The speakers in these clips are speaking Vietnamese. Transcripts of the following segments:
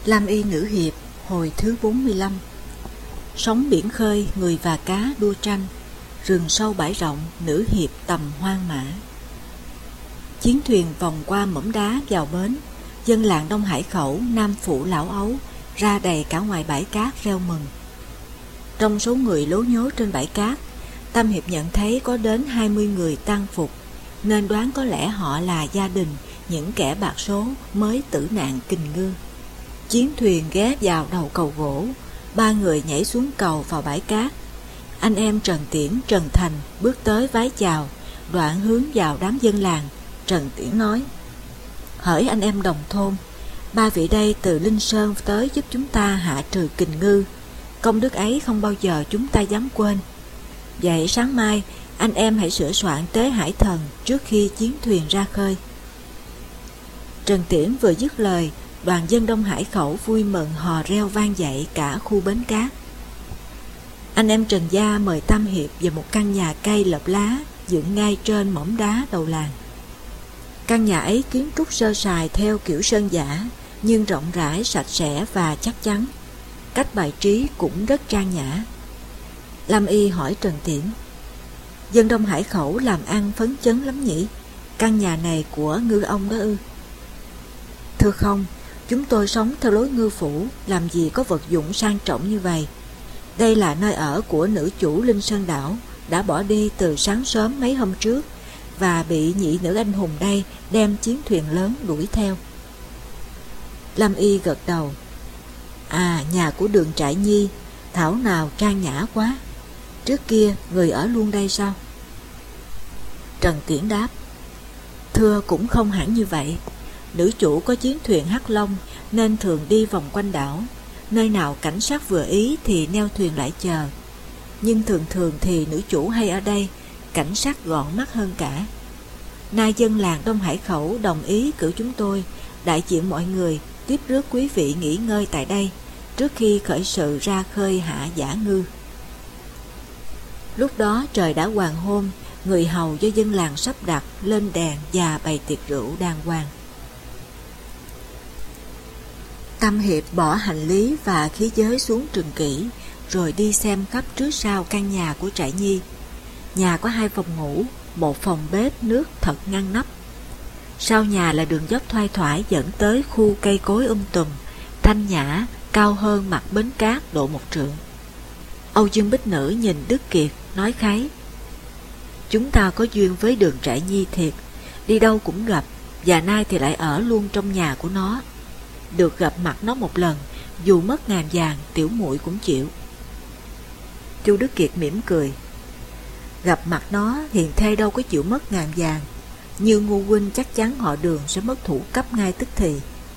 Lam Y Nữ Hiệp hồi thứ 45. Sóng biển khơi, người và cá đua tranh, rừng sâu bãi rộng, nữ hiệp tầm hoang mã. Chiến thuyền vòng qua mỏm đá vào bến, dân làng Đông Hải Khẩu, nam phụ lão ấu ra đầy cả ngoài bãi cát reo mừng. Trong số người lố nhố trên bãi cát, Tam Hiệp nhận thấy có đến 20 người tang phục, nên đoán có lẽ họ là gia đình những kẻ bạc số mới tử nạn Kình Ngư. Chiến thuyền ghé vào đầu cầu gỗ, ba người nhảy xuống cầu vào bãi cát. Anh em Trần Tiễn, Trần Thành bước tới vái chào, đoạn hướng vào đám dân làng. Trần Tiễn nói: hỡi anh em đồng thôn, ba vị đây từ Linh Sơn tới giúp chúng ta hạ trừ Kình Ngư, công đức ấy không bao giờ chúng ta dám quên. Vậy sáng mai anh em hãy sửa soạn tế hải thần trước khi chiến thuyền ra khơi. Trần Tiễn vừa dứt lời, đoàn dân Đông Hải Khẩu vui mừng hò reo vang dậy cả khu bến cát. Anh em Trần gia mời Tam Hiệp về một căn nhà cây lợp lá dựng ngay trên mỏm đá đầu làng. Căn nhà ấy kiến trúc sơ sài theo kiểu sơn dã, nhưng rộng rãi, sạch sẽ và chắc chắn. Cách bài trí cũng rất trang nhã. Lam Y hỏi Trần Tiễn: dân Đông Hải Khẩu làm ăn phấn chấn lắm nhỉ? Căn nhà này của ngư ông đó ư? Thưa không, chúng tôi sống theo lối ngư phủ, làm gì có vật dụng sang trọng như vậy. Đây là nơi ở của nữ chủ Linh Sơn Đảo, đã bỏ đi từ sáng sớm mấy hôm trước và bị nhị nữ anh hùng đây đem chiến thuyền lớn đuổi theo. Lam Y gật đầu: à, nhà của Đường Trại Nhi, thảo nào trang nhã quá. Trước kia người ở luôn đây sao? Trần Tiễn đáp: thưa, cũng không hẳn như vậy. Nữ chủ có chiến thuyền Hắc Long nên thường đi vòng quanh đảo, nơi nào cảnh sát vừa ý thì neo thuyền lại chờ. Nhưng thường thường thì nữ chủ hay ở đây, cảnh sát gọn mắt hơn cả. Nay dân làng Đông Hải Khẩu đồng ý cử chúng tôi, đại diện mọi người, tiếp rước quý vị nghỉ ngơi tại đây trước khi khởi sự ra khơi hạ dã ngư. Lúc đó trời đã hoàng hôn, người hầu do dân làng sắp đặt lên đèn và bày tiệc rượu đàng hoàng. Tam Hiệp bỏ hành lý và khí giới xuống trường kỷ, rồi đi xem khắp trước sau căn nhà của Trại Nhi. Nhà có 2 phòng ngủ, 1 phòng bếp nước thật ngăn nắp. Sau nhà là đường dốc thoai thoải dẫn tới khu cây cối tùm, thanh nhã, cao hơn mặt bến cát độ 1 trượng. Âu Dương Bích Nữ nhìn Đức Kiệt, nói kháy: chúng ta có duyên với Đường Trại Nhi thiệt, đi đâu cũng gặp, và nay thì lại ở luôn trong nhà của nó. Được gặp mặt nó một lần, dù mất ngàn vàng, tiểu muội cũng chịu. Chu Đức Kiệt mỉm cười: gặp mặt nó, hiền thê đâu có chịu mất ngàn vàng. Như Ngô huynh chắc chắn họ Đường sẽ mất thủ cấp ngay tức thì.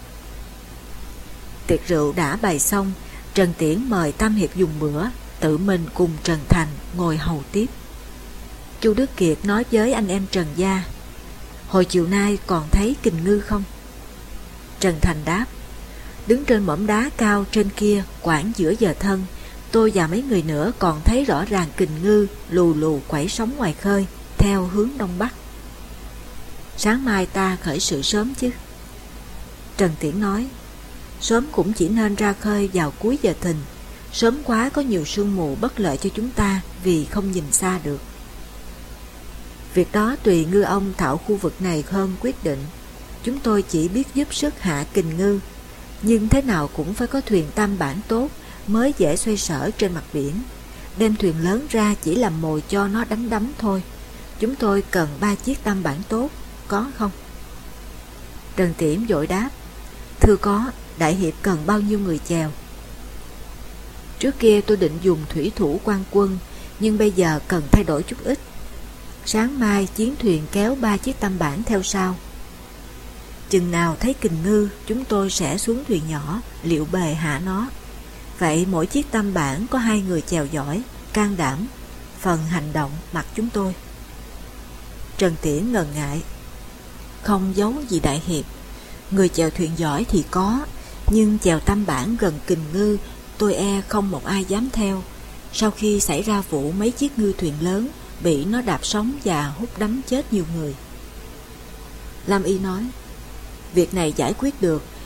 Tiệc rượu đã bày xong, Trần Tiễn mời Tam Hiệp dùng bữa, tự mình cùng Trần Thành ngồi hầu tiếp. Chu Đức Kiệt nói với anh em Trần gia: hồi chiều nay còn thấy Kình Ngư không? Trần Thành đáp: đứng trên mỏm đá cao trên kia, khoảng giữa giờ thân, tôi và mấy người nữa còn thấy rõ ràng Kình Ngư lù lù quẩy sóng ngoài khơi theo hướng đông bắc. Sáng mai ta khởi sự sớm chứ? Trần Tiễn nói: sớm cũng chỉ nên ra khơi vào cuối giờ thìn, sớm quá có nhiều sương mù bất lợi cho chúng ta vì không nhìn xa được. Việc đó tùy ngư ông thạo khu vực này hơn quyết định. Chúng tôi chỉ biết giúp sức hạ Kình Ngư, nhưng thế nào cũng phải có thuyền tam bản tốt mới dễ xoay sở trên mặt biển. Đem thuyền lớn ra chỉ làm mồi cho nó đánh đắm thôi. Chúng tôi cần 3 chiếc tam bản tốt, có không? Trần Tiễn vội đáp: thưa có. Đại hiệp cần bao nhiêu người chèo? Trước kia tôi định dùng thủy thủ quan quân, nhưng bây giờ cần thay đổi chút ít. Sáng mai chiến thuyền kéo 3 chiếc tam bản theo sau. Chừng nào thấy Kình Ngư, chúng tôi sẽ xuống thuyền nhỏ liệu bề hạ nó. Vậy mỗi chiếc tam bản có 2 người chèo giỏi, can đảm, phần hành động mặc chúng tôi. Trần Tiễn ngần ngại: không giấu gì đại hiệp, người chèo thuyền giỏi thì có, nhưng chèo tam bản gần Kình Ngư tôi e không một ai dám theo. Sau khi xảy ra vụ mấy chiếc ngư thuyền lớn bị nó đạp sóng và hút đắm chết nhiều người. Lam Y nói: việc này giải quyết được,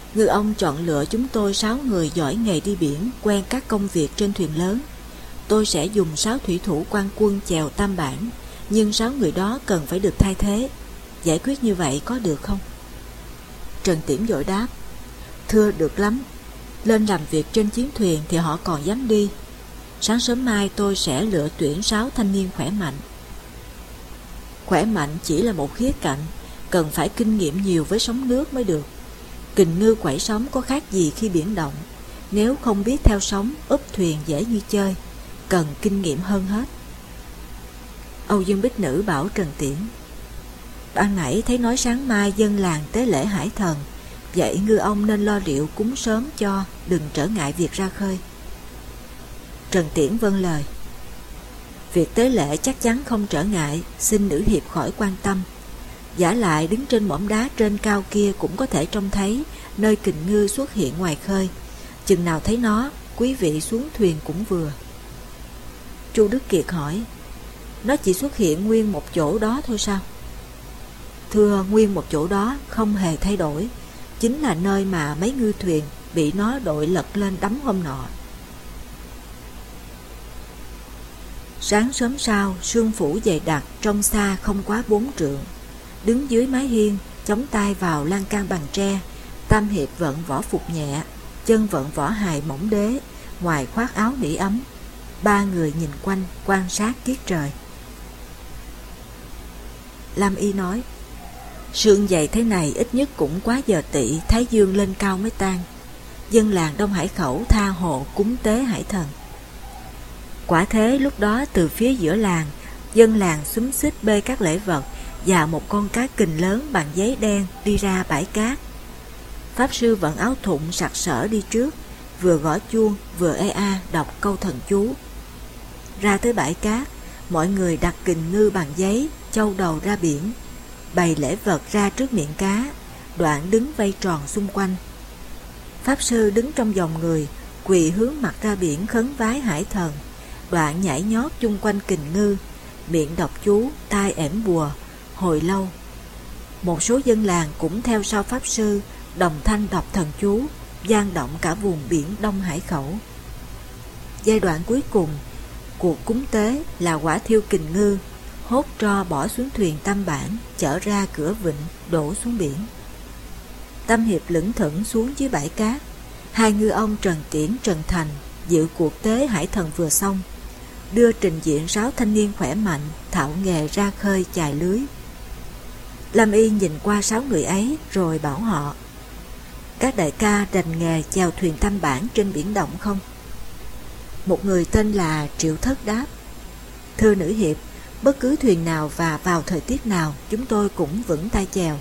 Ngư ông chọn lựa chúng tôi 6 người giỏi nghề đi biển, quen các công việc trên thuyền lớn. Tôi sẽ dùng 6 thủy thủ quan quân chèo tam bản, nhưng 6 người đó cần phải được thay thế. Giải quyết như vậy có được không? Trần Tiễn vội đáp: Thưa, được lắm. Lên làm việc trên chiến thuyền thì họ còn dám đi. Sáng sớm mai tôi sẽ lựa tuyển 6 thanh niên khỏe mạnh. Khỏe mạnh chỉ là một khía cạnh, cần phải kinh nghiệm nhiều với sóng nước mới được. Kình ngư quẩy sóng có khác gì khi biển động. Nếu không biết theo sóng, úp thuyền dễ như chơi, cần kinh nghiệm hơn hết. Âu Dương Bích Nữ bảo Trần Tiễn: Ban nãy thấy nói sáng mai dân làng tế lễ hải thần, vậy ngư ông nên lo rượu cúng sớm cho, đừng trở ngại việc ra khơi. Trần Tiễn vâng lời: Việc tế lễ chắc chắn không trở ngại, xin nữ hiệp khỏi quan tâm. Vả lại đứng trên mỏm đá trên cao kia cũng có thể trông thấy nơi kình ngư xuất hiện ngoài khơi. Chừng nào thấy nó, quý vị xuống thuyền cũng vừa. Chu Đức Kiệt hỏi: Nó chỉ xuất hiện nguyên một chỗ đó thôi sao? Thưa, nguyên một chỗ đó không hề thay đổi, chính là nơi mà mấy ngư thuyền bị nó đội lật lên đắm hôm nọ. Sáng sớm sau, sương phủ dày đặc, trong xa không quá 4 trượng. Đứng dưới mái hiên, chống tay vào lan can bằng tre, Tam Hiệp vận võ phục nhẹ, chân vận võ hài mỏng đế, ngoài khoác áo nỉ ấm. 3 người nhìn quanh, quan sát tiết trời. Lam Y nói: Sương dày thế này ít nhất cũng quá giờ Tỵ, Thái Dương lên cao mới tan. Dân làng Đông Hải Khẩu tha hồ cúng tế hải thần. Quả thế, lúc đó từ phía giữa làng, dân làng xúm xít bê các lễ vật và một con cá kình lớn bằng giấy đen đi ra bãi cát. Pháp sư vận áo thụng sặc sỡ đi trước, vừa gõ chuông vừa ê a đọc câu thần chú. Ra tới bãi cát, mọi người đặt kình ngư bằng giấy, châu đầu ra biển, bày lễ vật ra trước miệng cá, đoạn đứng vây tròn xung quanh. Pháp sư đứng trong dòng người, quỳ hướng mặt ra biển khấn vái hải thần, đoạn nhảy nhót chung quanh kình ngư, miệng đọc chú, tai ẻm bùa. Hồi lâu, một số dân làng cũng theo sau pháp sư, đồng thanh đọc thần chú, vang động cả vùng biển Đông Hải Khẩu. Giai đoạn cuối cùng, cuộc cúng tế là quả thiêu kình ngư, hốt tro bỏ xuống thuyền tam bản, chở ra cửa vịnh, đổ xuống biển. Tam Hiệp lững thững xuống dưới bãi cát. 2 ngư ông Trần Tiễn, Trần Thành dự cuộc tế hải thần vừa xong, đưa trình diện 6 thanh niên khỏe mạnh, thạo nghề ra khơi chài lưới. Lam Y nhìn qua 6 người ấy rồi bảo họ: Các đại ca rành nghề chèo thuyền tam bản trên biển động không? Một người tên là Triệu Thất đáp: Thưa nữ hiệp, bất cứ thuyền nào và vào thời tiết nào chúng tôi cũng vững tay chèo.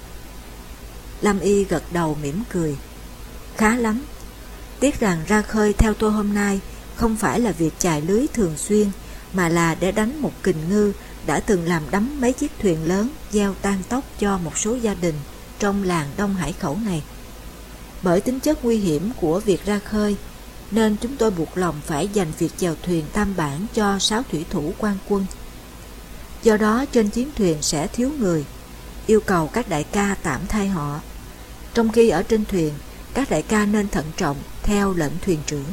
Lam Y gật đầu mỉm cười: Khá lắm. Tiếc rằng ra khơi theo tôi hôm nay không phải là việc chài lưới thường xuyên, mà là để đánh một kình ngư đã từng làm đắm mấy chiếc thuyền lớn, gieo tan tóc cho một số gia đình trong làng Đông Hải Khẩu này. Bởi tính chất nguy hiểm của việc ra khơi, nên chúng tôi buộc lòng phải dành việc chèo thuyền tam bản cho 6 thủy thủ quan quân. Do đó trên chiến thuyền sẽ thiếu người, yêu cầu các đại ca tạm thay họ. Trong khi ở trên thuyền, các đại ca nên thận trọng theo lệnh thuyền trưởng.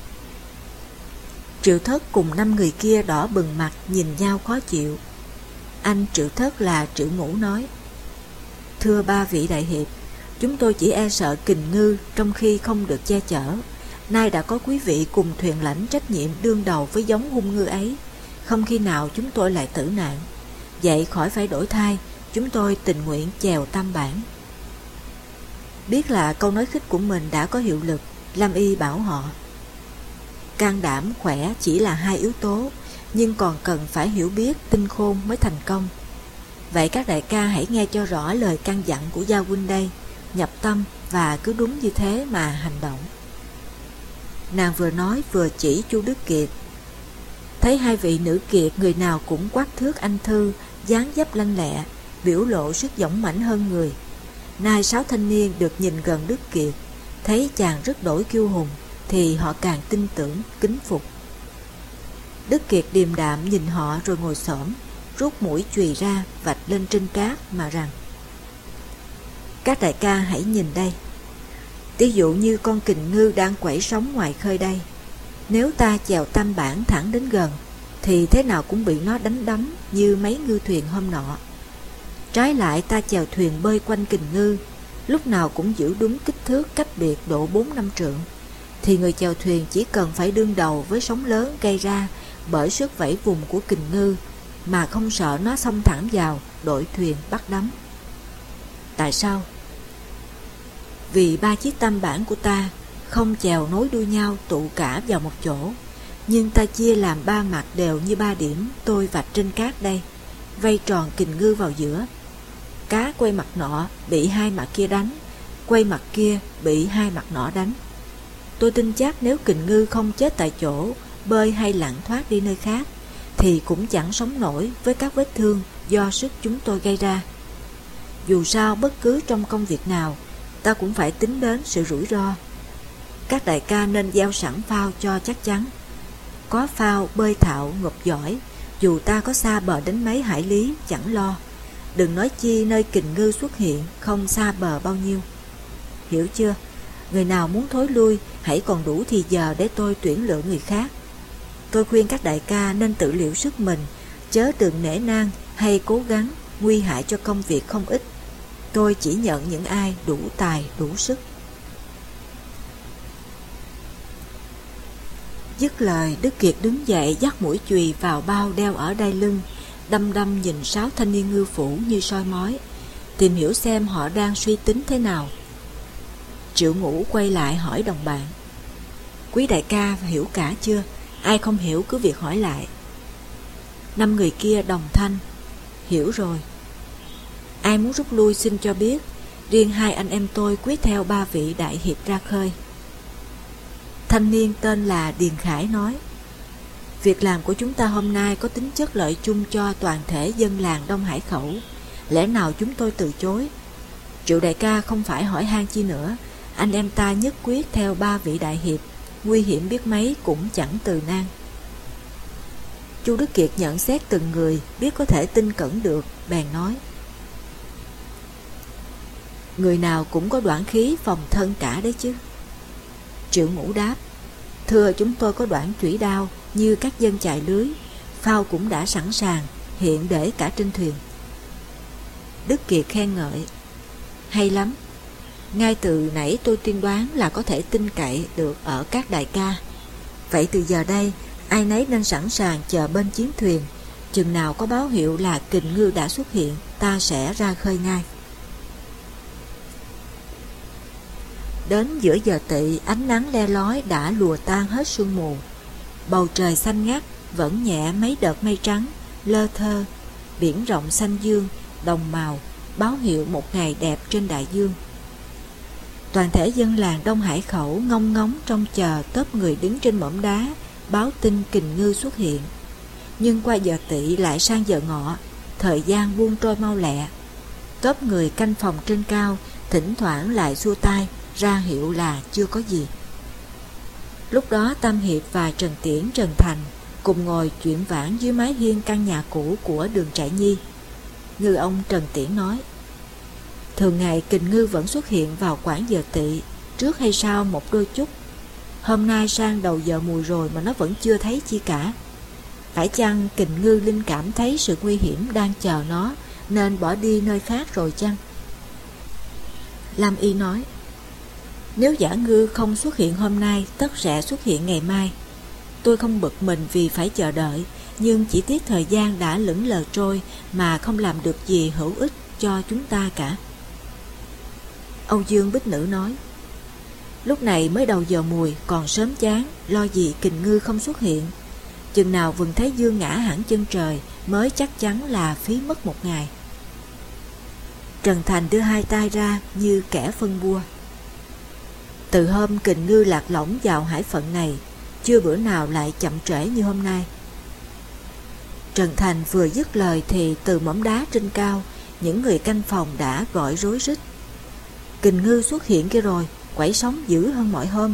Triệu Thất cùng 5 người kia đỏ bừng mặt nhìn nhau khó chịu. Anh Triệu Thất là Triệu Ngũ nói: Thưa 3 vị đại hiệp, chúng tôi chỉ e sợ kình ngư trong khi không được che chở. Nay đã có quý vị cùng thuyền lãnh trách nhiệm đương đầu với giống hung ngư ấy, không khi nào chúng tôi lại tử nạn. Vậy khỏi phải đổi thay, chúng tôi tình nguyện chèo tam bản. Biết là câu nói khích của mình đã có hiệu lực, Lam Y bảo họ: Can đảm khỏe chỉ là 2 yếu tố, nhưng còn cần phải hiểu biết, tinh khôn mới thành công. Vậy các đại ca hãy nghe cho rõ lời căn dặn của gia huynh đây, nhập tâm và cứ đúng như thế mà hành động. Nàng vừa nói vừa chỉ Chu Đức Kiệt. Thấy 2 vị nữ kiệt người nào cũng quắc thước anh thư, dáng dấp lanh lẹ, biểu lộ sức dũng mãnh hơn người. Nay 6 thanh niên được nhìn gần Đức Kiệt, thấy chàng rất đổi kiêu hùng, thì họ càng tin tưởng, kính phục. Đức Kiệt điềm đạm nhìn họ rồi ngồi xổm, rút mũi chùy ra, vạch lên trên cát mà rằng: Các đại ca hãy nhìn đây. Ví dụ như con kình ngư đang quẩy sóng ngoài khơi đây. Nếu ta chèo tam bản thẳng đến gần, thì thế nào cũng bị nó đánh đắm như mấy ngư thuyền hôm nọ. Trái lại ta chèo thuyền bơi quanh kình ngư, lúc nào cũng giữ đúng kích thước cách biệt độ 4-5 trượng, thì người chèo thuyền chỉ cần phải đương đầu với sóng lớn gây ra bởi sức vẫy vùng của kình ngư mà không sợ nó xông thẳng vào đội thuyền bắt đắm. Tại sao? Vì 3 chiếc tam bản của ta không chèo nối đuôi nhau tụ cả vào một chỗ, nhưng ta chia làm 3 mặt đều như 3 điểm tôi vạch trên cát đây, vây tròn kình ngư vào giữa. Cá quay mặt nọ bị 2 mặt kia đánh, quay mặt kia bị 2 mặt nọ đánh. Tôi tin chắc nếu kình ngư không chết tại chỗ, bơi hay lặn thoát đi nơi khác, thì cũng chẳng sống nổi với các vết thương do sức chúng tôi gây ra. Dù sao bất cứ trong công việc nào, ta cũng phải tính đến sự rủi ro. Các đại ca nên gieo sẵn phao cho chắc chắn. Có phao bơi thạo ngộp giỏi, dù ta có xa bờ đến mấy hải lý chẳng lo. Đừng nói chi nơi kình ngư xuất hiện không xa bờ bao nhiêu. Hiểu chưa? Người nào muốn thối lui hãy còn đủ thì giờ để tôi tuyển lựa người khác. Tôi khuyên các đại ca nên tự liệu sức mình, chớ đừng nể nang hay cố gắng nguy hại cho công việc không ít. Tôi chỉ nhận những ai đủ tài đủ sức. Dứt lời, Đức Kiệt đứng dậy dắt mũi chùy vào bao đeo ở đai lưng, đăm đăm nhìn 6 thanh niên ngư phủ như soi mói, tìm hiểu xem họ đang suy tính thế nào. Triệu Ngũ quay lại hỏi đồng bạn: Quý đại ca hiểu cả chưa? Ai không hiểu cứ việc hỏi lại. 5 người kia đồng thanh: Hiểu rồi. Ai muốn rút lui xin cho biết. Riêng 2 anh em tôi quyết theo 3 vị đại hiệp ra khơi. Thanh niên tên là Điền Khải nói: Việc làm của chúng ta hôm nay có tính chất lợi chung cho toàn thể dân làng Đông Hải Khẩu, lẽ nào chúng tôi từ chối? Triệu đại ca không phải hỏi han chi nữa, anh em ta nhất quyết theo 3 vị đại hiệp, nguy hiểm biết mấy cũng chẳng từ nan. Chu Đức Kiệt nhận xét từng người, biết có thể tin cẩn được, bèn nói: Người nào cũng có đoạn khí phòng thân cả đấy chứ. Triệu Ngũ đáp: Thưa, chúng tôi có đoạn chủy đao như các dân chài lưới, phao cũng đã sẵn sàng, hiện để cả trên thuyền. Đức Kiệt khen ngợi: Hay lắm. Ngay từ nãy tôi tiên đoán là có thể tin cậy được ở các đại ca. Vậy từ giờ đây ai nấy nên sẵn sàng chờ bên chiến thuyền, chừng nào có báo hiệu là kình ngư đã xuất hiện, ta sẽ ra khơi ngay. Đến giữa giờ tỵ, ánh nắng le lói đã lùa tan hết sương mù. Bầu trời xanh ngắt, vẫn nhẹ mấy đợt mây trắng, lơ thơ. Biển rộng xanh dương, đồng màu, báo hiệu một ngày đẹp trên đại dương. Toàn thể dân làng Đông Hải Khẩu ngông ngóng trông chờ tốp người đứng trên mỏm đá, báo tin kình ngư xuất hiện. Nhưng qua giờ tỵ lại sang giờ ngọ, thời gian buông trôi mau lẹ. Tốp người canh phòng trên cao, thỉnh thoảng lại xua tay, ra hiệu là chưa có gì. Lúc đó Tam Hiệp và Trần Tiễn, Trần Thành cùng ngồi chuyện vãn dưới mái hiên căn nhà cũ của Đường Trại Nhi. Ngư ông Trần Tiễn nói: Thường ngày kình ngư vẫn xuất hiện vào khoảng giờ tỵ, trước hay sau một đôi chút. Hôm nay sang đầu giờ mùi rồi mà nó vẫn chưa thấy chi cả. Phải chăng kình ngư linh cảm thấy sự nguy hiểm đang chờ nó, nên bỏ đi nơi khác rồi chăng? Lam Y nói: Nếu giả ngư không xuất hiện hôm nay, tất sẽ xuất hiện ngày mai. Tôi không bực mình vì phải chờ đợi, nhưng chỉ tiếc thời gian đã lững lờ trôi mà không làm được gì hữu ích cho chúng ta cả. Âu Dương Bích Nữ nói: Lúc này mới đầu giờ mùi, còn sớm chán, lo gì kình ngư không xuất hiện. Chừng nào vừng Thái Dương ngã hẳn chân trời mới chắc chắn là phí mất một ngày. Trần Thành đưa 2 tay ra như kẻ phân bua. Từ hôm kình ngư lạc lõng vào hải phận này, chưa bữa nào lại chậm trễ như hôm nay. Trần Thành vừa dứt lời thì từ mỏm đá trên cao, những người canh phòng đã gọi rối rít: Kình ngư xuất hiện kia rồi, quẩy sóng dữ hơn mọi hôm.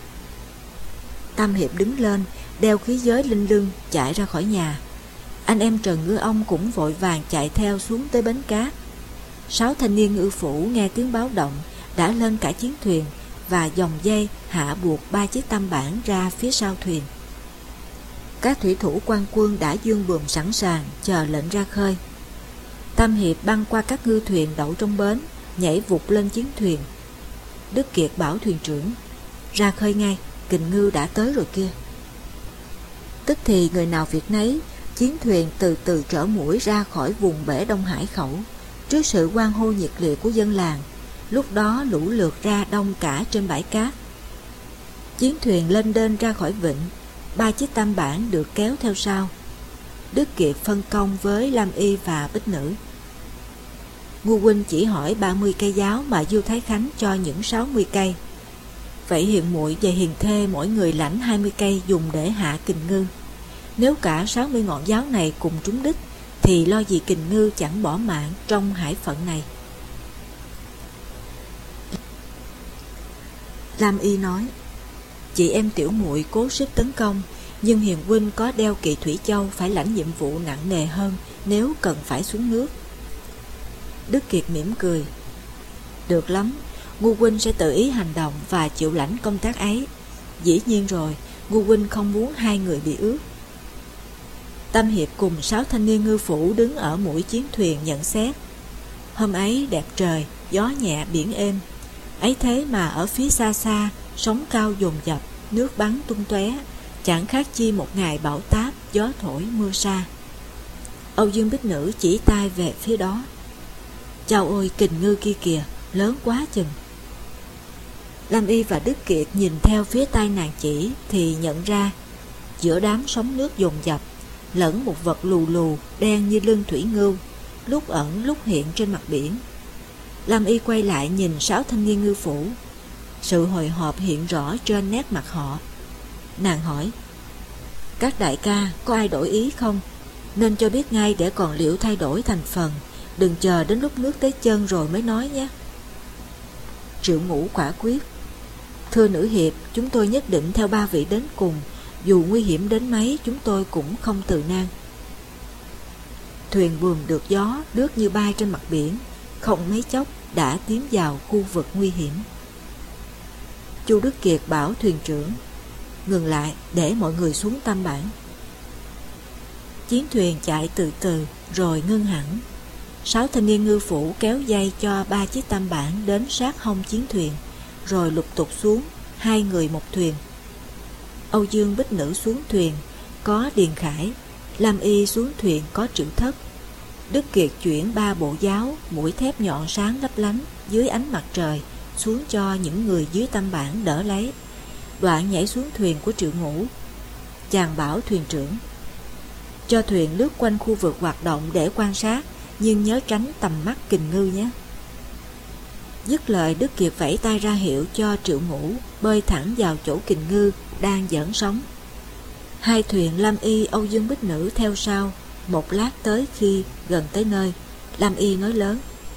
Tam Hiệp đứng lên, đeo khí giới lên lưng, chạy ra khỏi nhà. Anh em Trần Ngư Ông cũng vội vàng chạy theo xuống tới bến cát. 6 thanh niên ngư phủ nghe tiếng báo động đã lên cả chiến thuyền và dòng dây hạ buộc 3 chiếc tam bản ra phía sau thuyền. Các thủy thủ quan quân đã dương buồm sẵn sàng chờ lệnh ra khơi. Tam Hiệp băng qua các ngư thuyền đậu trong bến, nhảy vụt lên chiến thuyền. Đức Kiệt bảo thuyền trưởng: ra khơi ngay, kình ngư đã tới rồi kia. Tức thì người nào việc nấy, chiến thuyền từ từ trở mũi ra khỏi vùng bể Đông Hải khẩu. Trước sự hoan hô nhiệt liệt của dân làng, lúc đó lũ lượt ra đông cả trên bãi cát. Chiến thuyền lên đên ra khỏi vịnh, 3 chiếc tam bản được kéo theo sau. Đức Kiệt phân công với Lam Y và Bích Nữ. Ngô huynh chỉ hỏi 30 cây giáo mà Du Thái Khánh cho những 60 cây. Vậy Hiền muội và Hiền thê mỗi người lãnh 20 cây dùng để hạ kình ngư. Nếu cả 60 ngọn giáo này cùng trúng đích, thì lo gì kình ngư chẳng bỏ mạng trong hải phận này. Lam Y nói: chị em tiểu muội cố sức tấn công, nhưng Hiền huynh có đeo Kỵ Thủy Châu phải lãnh nhiệm vụ nặng nề hơn nếu cần phải xuống nước. Đức Kiệt mỉm cười: được lắm, Ngô huynh sẽ tự ý hành động và chịu lãnh công tác ấy. Dĩ nhiên rồi, Ngô huynh không muốn hai người bị ướt. Tam Hiệp cùng 6 thanh niên ngư phủ đứng ở mũi chiến thuyền nhận xét. Hôm ấy đẹp trời, gió nhẹ biển êm. Ấy thế mà ở phía xa xa, sóng cao dồn dập, nước bắn tung tóe, chẳng khác chi một ngày bão táp, gió thổi mưa sa. Âu Dương Bích Nữ chỉ tay về phía đó: chao ôi, kình ngư kia kìa, lớn quá chừng. Lam Y và Đức Kiệt nhìn theo phía tay nàng chỉ thì nhận ra giữa đám sóng nước dồn dập lẫn một vật lù lù đen như lưng thủy ngưu, lúc ẩn lúc hiện trên mặt biển. Lam Y quay lại nhìn 6 thanh niên ngư phủ. Sự hồi hộp hiện rõ trên nét mặt họ. Nàng hỏi: các đại ca có ai đổi ý không? Nên cho biết ngay để còn liệu thay đổi thành phần, đừng chờ đến lúc nước tới chân rồi mới nói nhé. Triệu Ngũ quả quyết: thưa nữ hiệp, chúng tôi nhất định theo 3 vị đến cùng, dù nguy hiểm đến mấy chúng tôi cũng không từ nan. Thuyền buồm được gió lướt như bay trên mặt biển, không mấy chốc đã tiến vào khu vực nguy hiểm. Chu Đức Kiệt bảo thuyền trưởng: ngừng lại để mọi người xuống tam bản. Chiến thuyền chạy từ từ rồi ngưng hẳn. 6 thanh niên ngư phủ kéo dây cho 3 chiếc tam bản đến sát hông chiến thuyền, rồi lục tục xuống, 2 người một thuyền. Âu Dương Bích Nữ xuống thuyền có Điền Khải, Lam Y xuống thuyền có Triệu Thất. Đức Kiệt chuyển 3 bộ giáo mũi thép nhọn sáng lấp lánh dưới ánh mặt trời xuống cho những người dưới tam bản đỡ lấy, đoạn nhảy xuống thuyền của Triệu Ngũ. Chàng bảo thuyền trưởng: cho thuyền lướt quanh khu vực hoạt động để quan sát, nhưng nhớ tránh tầm mắt kình ngư nhé. Dứt lời, Đức Kiệt vẫy tay ra hiệu cho Triệu Ngũ bơi thẳng vào chỗ kình ngư đang giỡn sóng. 2 thuyền Lam Y, Âu Dương Bích Nữ theo sau. Một lát tới khi gần tới nơi, Lam Y nói lớn: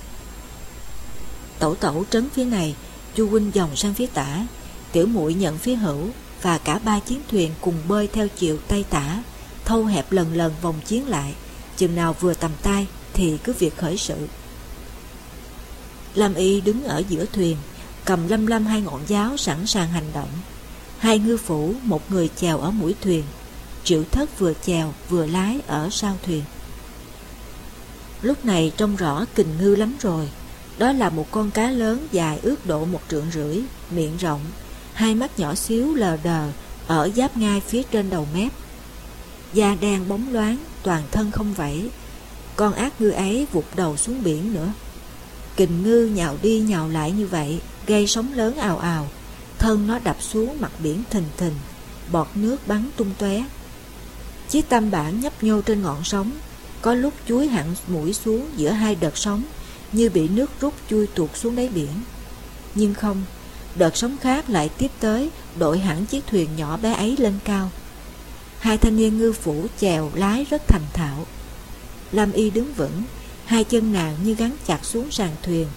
tẩu tẩu trấn phía này, Chu huynh dòng sang phía tả, tiểu muội nhận phía hữu, và cả 3 chiến thuyền cùng bơi theo chiều tây tả, thâu hẹp lần lần vòng chiến lại. Chừng nào vừa tầm tay thì cứ việc khởi sự. Lam Y đứng ở giữa thuyền, cầm lăm lăm 2 ngọn giáo sẵn sàng hành động. 2 ngư phủ, một người chèo ở mũi thuyền. Triệu Thất vừa chèo vừa lái ở sau thuyền. Lúc này trông rõ kình ngư lắm rồi. Đó là một con cá lớn dài ước độ 1,5 trượng, miệng rộng, 2 mắt nhỏ xíu lờ đờ ở giáp ngai phía trên đầu mép. Da đen bóng loáng, toàn thân không vảy. Con ác ngư ấy vụt đầu xuống biển nữa. Kình ngư nhào đi nhào lại như vậy, gây sóng lớn ào ào. Thân nó đập xuống mặt biển thình thình, bọt nước bắn tung tóe. Chiếc tam bản nhấp nhô trên ngọn sóng, có lúc chuối hẳn mũi xuống giữa 2 đợt sóng, như bị nước rút chui tuột xuống đáy biển. Nhưng không, đợt sóng khác lại tiếp tới, đội hẳn chiếc thuyền nhỏ bé ấy lên cao. 2 thanh niên ngư phủ chèo lái rất thành thạo. Lam Y đứng vững, 2 chân nàng như gắn chặt xuống sàn thuyền.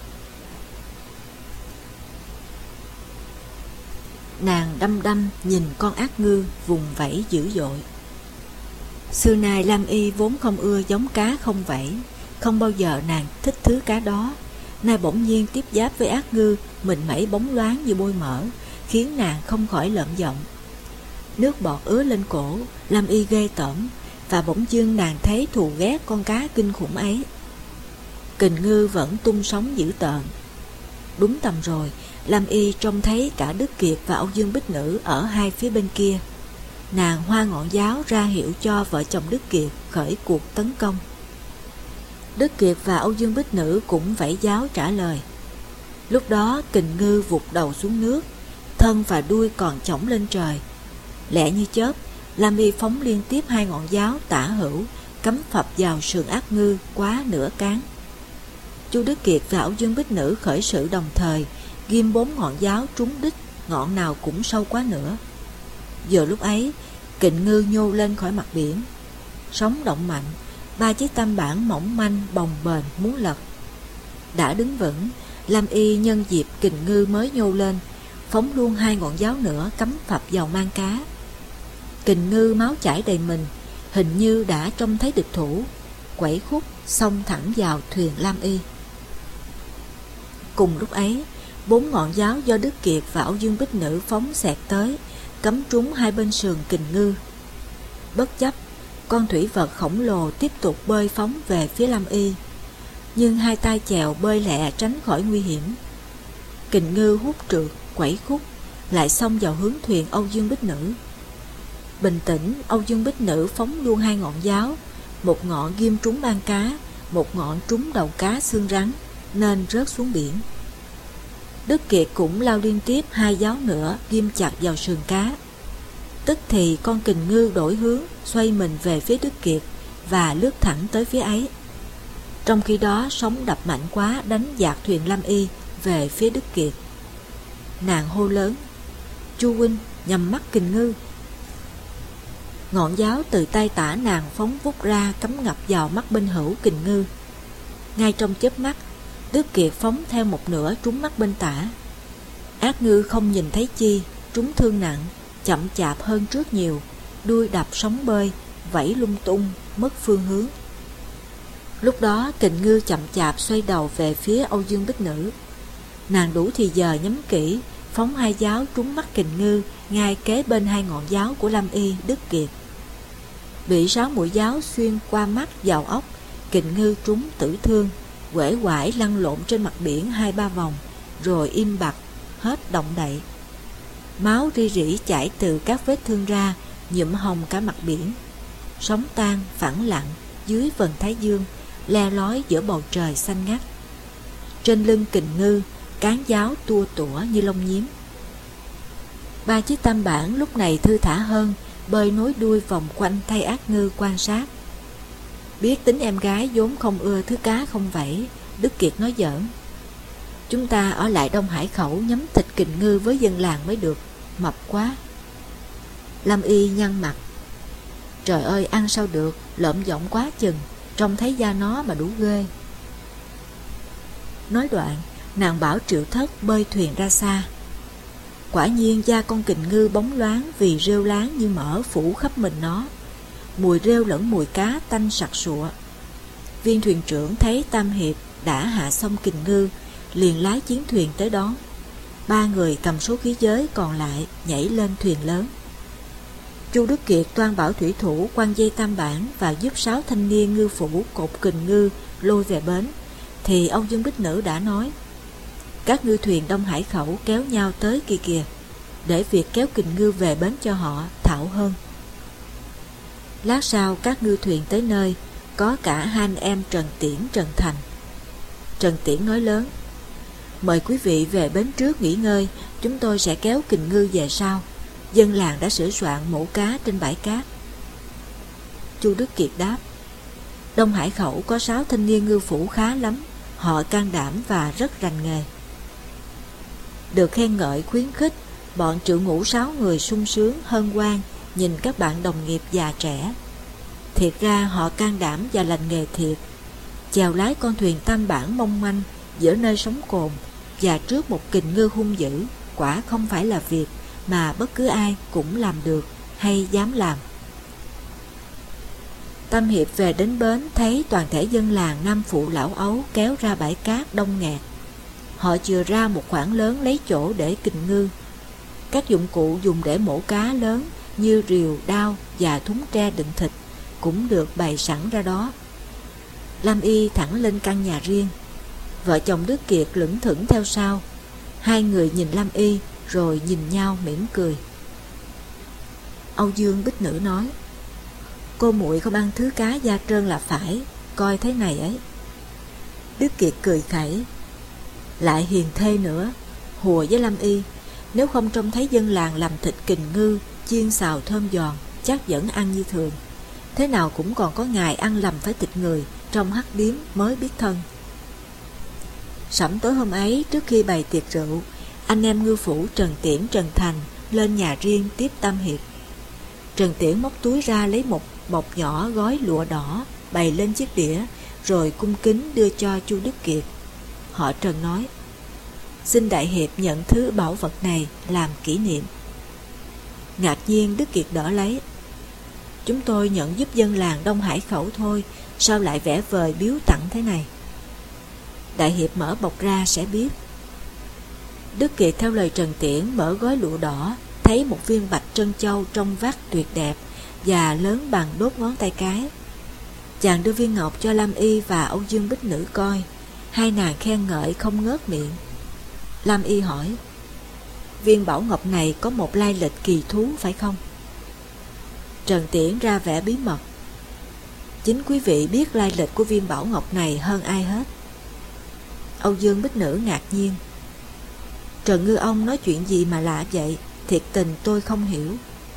Nàng đăm đăm nhìn con ác ngư vùng vẫy dữ dội. Xưa nay Lam Y vốn không ưa giống cá không vẫy, không bao giờ nàng thích thứ cá đó, nay bỗng nhiên tiếp giáp với ác ngư, mình mẩy bóng loáng như bôi mỡ, khiến nàng không khỏi lợm giọng. Nước bọt ứa lên cổ, Lâm Y ghê tởm, và bỗng dưng nàng thấy thù ghét con cá kinh khủng ấy. Kình ngư vẫn tung sóng dữ tợn. Đúng tầm rồi, Lâm Y trông thấy cả Đức Kiệt và Âu Dương Bích Nữ ở hai phía bên kia. Nàng hoa ngọn giáo ra hiệu cho vợ chồng Đức Kiệt khởi cuộc tấn công. Đức Kiệt và Âu Dương Bích Nữ cũng vẫy giáo trả lời. Lúc đó Kình ngư vụt đầu xuống nước, thân và đuôi còn chổng lên trời. Lẹ như chớp, Lâm Y phóng liên tiếp hai ngọn giáo tả hữu, cắm phập vào sườn ác ngư quá nửa cán. Chu Đức Kiệt và Âu Dương Bích Nữ khởi sự đồng thời, ghim 4 ngọn giáo trúng đích, ngọn nào cũng sâu quá nữa. Giờ lúc ấy, Kình ngư nhô lên khỏi mặt biển. Sóng động mạnh, 3 chiếc tam bản mỏng manh bồng bềnh muốn lật. Đã đứng vững, Lâm Y nhân dịp Kình ngư mới nhô lên, phóng luôn 2 ngọn giáo nữa cắm phập vào mang cá. Kình ngư máu chảy đầy mình, hình như đã trông thấy địch thủ, quẩy khúc xông thẳng vào thuyền Lâm Y. Cùng lúc ấy, 4 ngọn giáo do Đức Kiệt và Âu Dương Bích Nữ phóng xẹt tới, cắm trúng hai bên sườn Kình ngư. Bất chấp, con thủy vật khổng lồ tiếp tục bơi phóng về phía Lâm Y, nhưng hai tay chèo bơi lẹ tránh khỏi nguy hiểm. Kình ngư hút trượt, quẩy khúc, lại xông vào hướng thuyền Âu Dương Bích Nữ. Bình tĩnh, Âu Dương Bích Nữ phóng luôn 2 ngọn giáo, một ngọn ghim trúng mang cá, một ngọn trúng đầu cá xương rắn, nên rớt xuống biển. Đức Kiệt cũng lao liên tiếp 2 giáo nữa ghim chặt vào sườn cá. Tức thì con Kình ngư đổi hướng, xoay mình về phía Đức Kiệt và lướt thẳng tới phía ấy. Trong khi đó sóng đập mạnh quá đánh dạt thuyền Lâm Y về phía Đức Kiệt. Nàng hô lớn: Chu huynh, nhằm mắt Kình ngư! Ngọn giáo từ tay tả nàng phóng vút ra cắm ngập vào mắt bên hữu Kình ngư. Ngay trong chớp mắt, Đức Kiệt phóng theo một nửa trúng mắt bên tả. Ác ngư không nhìn thấy chi, trúng thương nặng, chậm chạp hơn trước nhiều, đuôi đập sóng bơi, vẫy lung tung, mất phương hướng. Lúc đó Kình ngư chậm chạp xoay đầu về phía Âu Dương Bích Nữ. Nàng đủ thì giờ nhắm kỹ, phóng 2 giáo trúng mắt Kình ngư ngay kế bên 2 ngọn giáo của Lâm Y, Đức Kiệt. Bị 6 mũi giáo xuyên qua mắt vào ốc, Kình ngư trúng tử thương, uể oải lăn lộn trên mặt biển 2-3 vòng, rồi im bặt, hết động đậy. Máu ri rỉ chảy từ các vết thương ra, nhuộm hồng cả mặt biển. Sóng tan, phẳng lặng dưới vầng thái dương, le lói giữa bầu trời xanh ngắt. Trên lưng Kình ngư, cán giáo tua tủa như lông nhím. 3 chiếc tam bản lúc này thư thả hơn, bơi nối đuôi vòng quanh thay ác ngư quan sát. Biết tính em gái vốn không ưa thứ cá không vẫy, Đức Kiệt nói giỡn: Chúng ta ở lại Đông Hải khẩu nhắm thịt Kình ngư với dân làng mới được, mập quá. Lâm Y nhăn mặt: Trời ơi, ăn sao được, lợm giọng quá chừng, trông thấy da nó mà đủ ghê. Nói đoạn, nàng bảo Triệu Thất bơi thuyền ra xa. Quả nhiên da con Kình ngư bóng loáng vì rêu láng như mỡ phủ khắp mình nó. Mùi rêu lẫn mùi cá tanh sặc sụa. Viên thuyền trưởng thấy Tam Hiệp đã hạ xong Kình ngư, liền lái chiến thuyền tới đón. 3 người cầm số khí giới còn lại nhảy lên thuyền lớn. Chu Đức Kiệt toan bảo thủy thủ quăng dây tam bản và giúp 6 thanh niên ngư phủ cột Kình ngư lôi về bến, thì Âu Dương Bích Nữ đã nói: Các ngư thuyền Đông Hải khẩu kéo nhau tới kia kìa, để việc kéo Kình ngư về bến cho họ thạo hơn. Lát sau các ngư thuyền tới nơi, có cả hai anh em Trần Tiễn, Trần Thành. Trần Tiễn nói lớn: Mời quý vị về bến trước nghỉ ngơi, chúng tôi sẽ kéo Kình ngư về sau. Dân làng đã sửa soạn mổ cá trên bãi cát. Chu Đức Kiệt đáp: Đông Hải khẩu có 6 thanh niên ngư phủ khá lắm, họ can đảm và rất rành nghề. Được khen ngợi khuyến khích, bọn Triệu Ngũ 6 người sung sướng hân hoan nhìn các bạn đồng nghiệp già trẻ. Thiệt ra họ can đảm và lành nghề thiệt. Chèo lái con thuyền tam bản mong manh giữa nơi sóng cồn và trước một Kình ngư hung dữ, quả không phải là việc mà bất cứ ai cũng làm được hay dám làm. Tam Hiệp về đến bến thấy toàn thể dân làng nam phụ lão ấu kéo ra bãi cát đông nghẹt. Họ chừa ra một khoảng lớn lấy chỗ để kình ngư. Các dụng cụ dùng để mổ cá lớn như rìu, đao và thúng tre đựng thịt cũng được bày sẵn ra đó. Lam Y thẳng lên căn nhà riêng. Vợ chồng Đức Kiệt lững thững theo sau. Hai người nhìn Lam Y rồi nhìn nhau mỉm cười. Âu Dương Bích Nữ nói: cô muội không ăn thứ cá da trơn là phải, coi thế này ấy. Đức Kiệt cười khẩy: lại hiền thê nữa, hùa với Lam Y. Nếu không trông thấy dân làng làm thịt kình ngư chiên xào thơm giòn, chắc vẫn ăn như thường. Thế nào cũng còn có ngày ăn lầm phải thịt người trong hắc điếm mới biết thân. Sẩm tối hôm ấy, trước khi bày tiệc rượu, anh em ngư phủ Trần Tiễn, Trần Thành lên nhà riêng tiếp Tam Hiệp. Trần Tiễn móc túi ra lấy một bọc nhỏ gói lụa đỏ bày lên chiếc đĩa, rồi cung kính đưa cho Chu Đức Kiệt. Họ Trần nói: xin đại hiệp nhận thứ bảo vật này làm kỷ niệm. Ngạc nhiên, Đức Kiệt đỡ lấy: chúng tôi nhận giúp dân làng Đông Hải Khẩu thôi, sao lại vẽ vời biếu tặng thế này? Đại hiệp mở bọc ra sẽ biết. Đức Kiệt theo lời Trần Tiễn mở gói lụa đỏ, thấy một viên bạch trân châu trong vắt tuyệt đẹp và lớn bằng đốt ngón tay cái. Chàng đưa viên ngọc cho Lam Y và Âu Dương Bích Nữ coi. Hai nàng khen ngợi không ngớt miệng. Lam Y hỏi: viên bảo ngọc này có một lai lịch kỳ thú phải không? Trần Tiễn ra vẻ bí mật: chính quý vị biết lai lịch của viên bảo ngọc này hơn ai hết. Âu Dương Bích Nữ ngạc nhiên: Trần Ngư ông nói chuyện gì mà lạ vậy? Thiệt tình tôi không hiểu.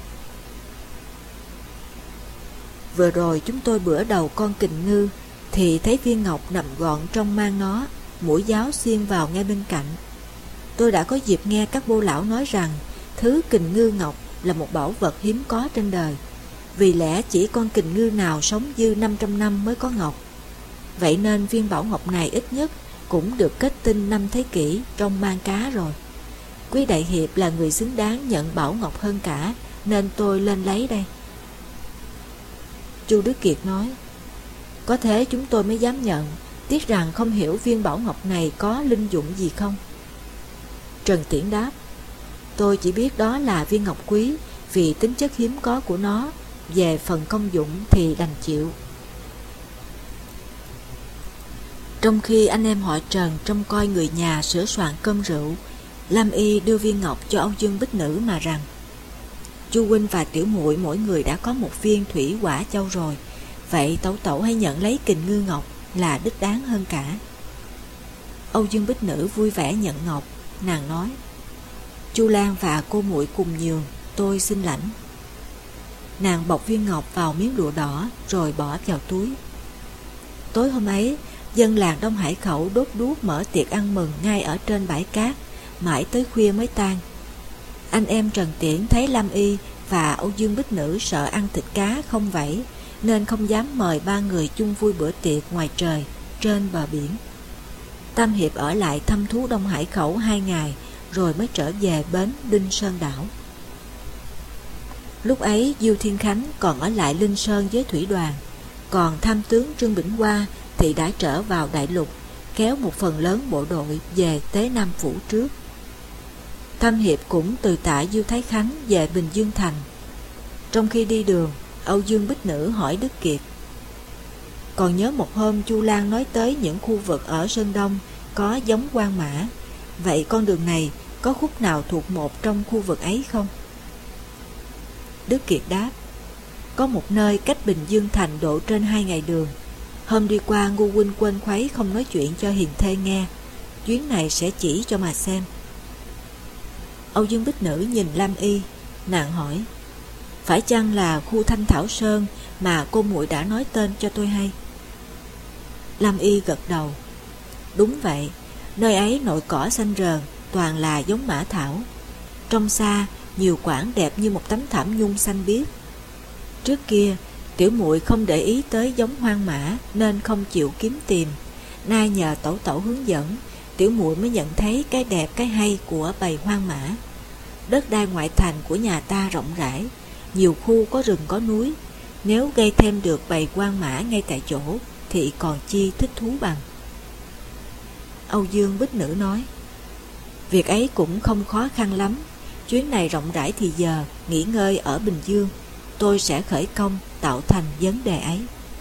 Vừa rồi chúng tôi bữa đầu con kình ngư thì thấy viên ngọc nằm gọn trong mang nó, mũi giáo xiên vào ngay bên cạnh. Tôi đã có dịp nghe các bô lão nói rằng thứ kình ngư ngọc là một bảo vật hiếm có trên đời, vì lẽ chỉ con kình ngư nào sống dư 500 năm mới có ngọc. Vậy nên viên bảo ngọc này ít nhất cũng được kết tinh 5 thế kỷ trong mang cá rồi. Quý đại hiệp là người xứng đáng nhận bảo ngọc hơn cả, nên tôi lên lấy đây. Chu Đức Kiệt nói: có thế chúng tôi mới dám nhận, tiếc rằng không hiểu viên bảo ngọc này có linh dụng gì không. Trần Tiễn đáp: tôi chỉ biết đó là viên ngọc quý vì tính chất hiếm có của nó, về phần công dụng thì đành chịu. Trong khi anh em họ Trần trông coi người nhà sửa soạn cơm rượu, Lam Y đưa viên ngọc cho Âu Dương Bích Nữ mà rằng: chu huynh và tiểu muội mỗi người đã có một viên thủy quả châu rồi, vậy tẩu tẩu hãy nhận lấy kình ngư ngọc là đích đáng hơn cả. Âu Dương Bích Nữ vui vẻ nhận ngọc. Nàng nói: Chu Lan và cô muội cùng nhường, tôi xin lãnh. Nàng bọc viên ngọc vào miếng lụa đỏ rồi bỏ vào túi. Tối hôm ấy, dân làng Đông Hải Khẩu đốt đuốc mở tiệc ăn mừng ngay ở trên bãi cát, mãi tới khuya mới tan. Anh em Trần Tiễn thấy Lam Y và Âu Dương Bích Nữ sợ ăn thịt cá không vẫy, nên không dám mời ba người chung vui bữa tiệc ngoài trời trên bờ biển. Tam Hiệp ở lại thăm thú Đông Hải Khẩu 2 ngày rồi mới trở về bến Linh Sơn đảo. Lúc ấy Diêu Thiên Khánh còn ở lại Linh Sơn với thủy đoàn, còn tham tướng Trương Bỉnh Hoa thì đã trở vào đại lục, kéo một phần lớn bộ đội về Tế Nam Phủ trước. Tam Hiệp cũng từ tại Diêu Thái Khánh về Bình Dương Thành. Trong khi đi đường, Âu Dương Bích Nữ hỏi Đức Kiệt: còn nhớ một hôm Chu Lan nói tới những khu vực ở Sơn Đông có giống Quan Mã, vậy con đường này có khúc nào thuộc một trong khu vực ấy không? Đức Kiệt đáp: có một nơi cách Bình Dương Thành độ trên 2 ngày đường. Hôm đi qua ngu huynh quên khuấy không nói chuyện cho hiền thê nghe, chuyến này sẽ chỉ cho mà xem. Âu Dương Bích Nữ nhìn Lam Y, nàng hỏi: phải chăng là khu Thanh Thảo Sơn mà cô muội đã nói tên cho tôi hay? Lam Y gật đầu: đúng vậy, nơi ấy nội cỏ xanh rờn, toàn là giống mã thảo. Trong xa nhiều quảng đẹp như một tấm thảm nhung xanh biếc. Trước kia tiểu muội không để ý tới giống hoang mã nên không chịu kiếm tìm, nay nhờ tẩu tẩu hướng dẫn, tiểu muội mới nhận thấy cái đẹp cái hay của bầy hoang mã. Đất đai ngoại thành của nhà ta rộng rãi, nhiều khu có rừng có núi, nếu gây thêm được bầy hoang mã ngay tại chỗ thì còn chi thích thú bằng. Âu Dương Bích Nữ nói: Việc ấy cũng không khó khăn lắm. Chuyến này rộng rãi thì giờ, nghỉ ngơi ở Bình Dương, tôi sẽ khởi công tạo thành vấn đề ấy.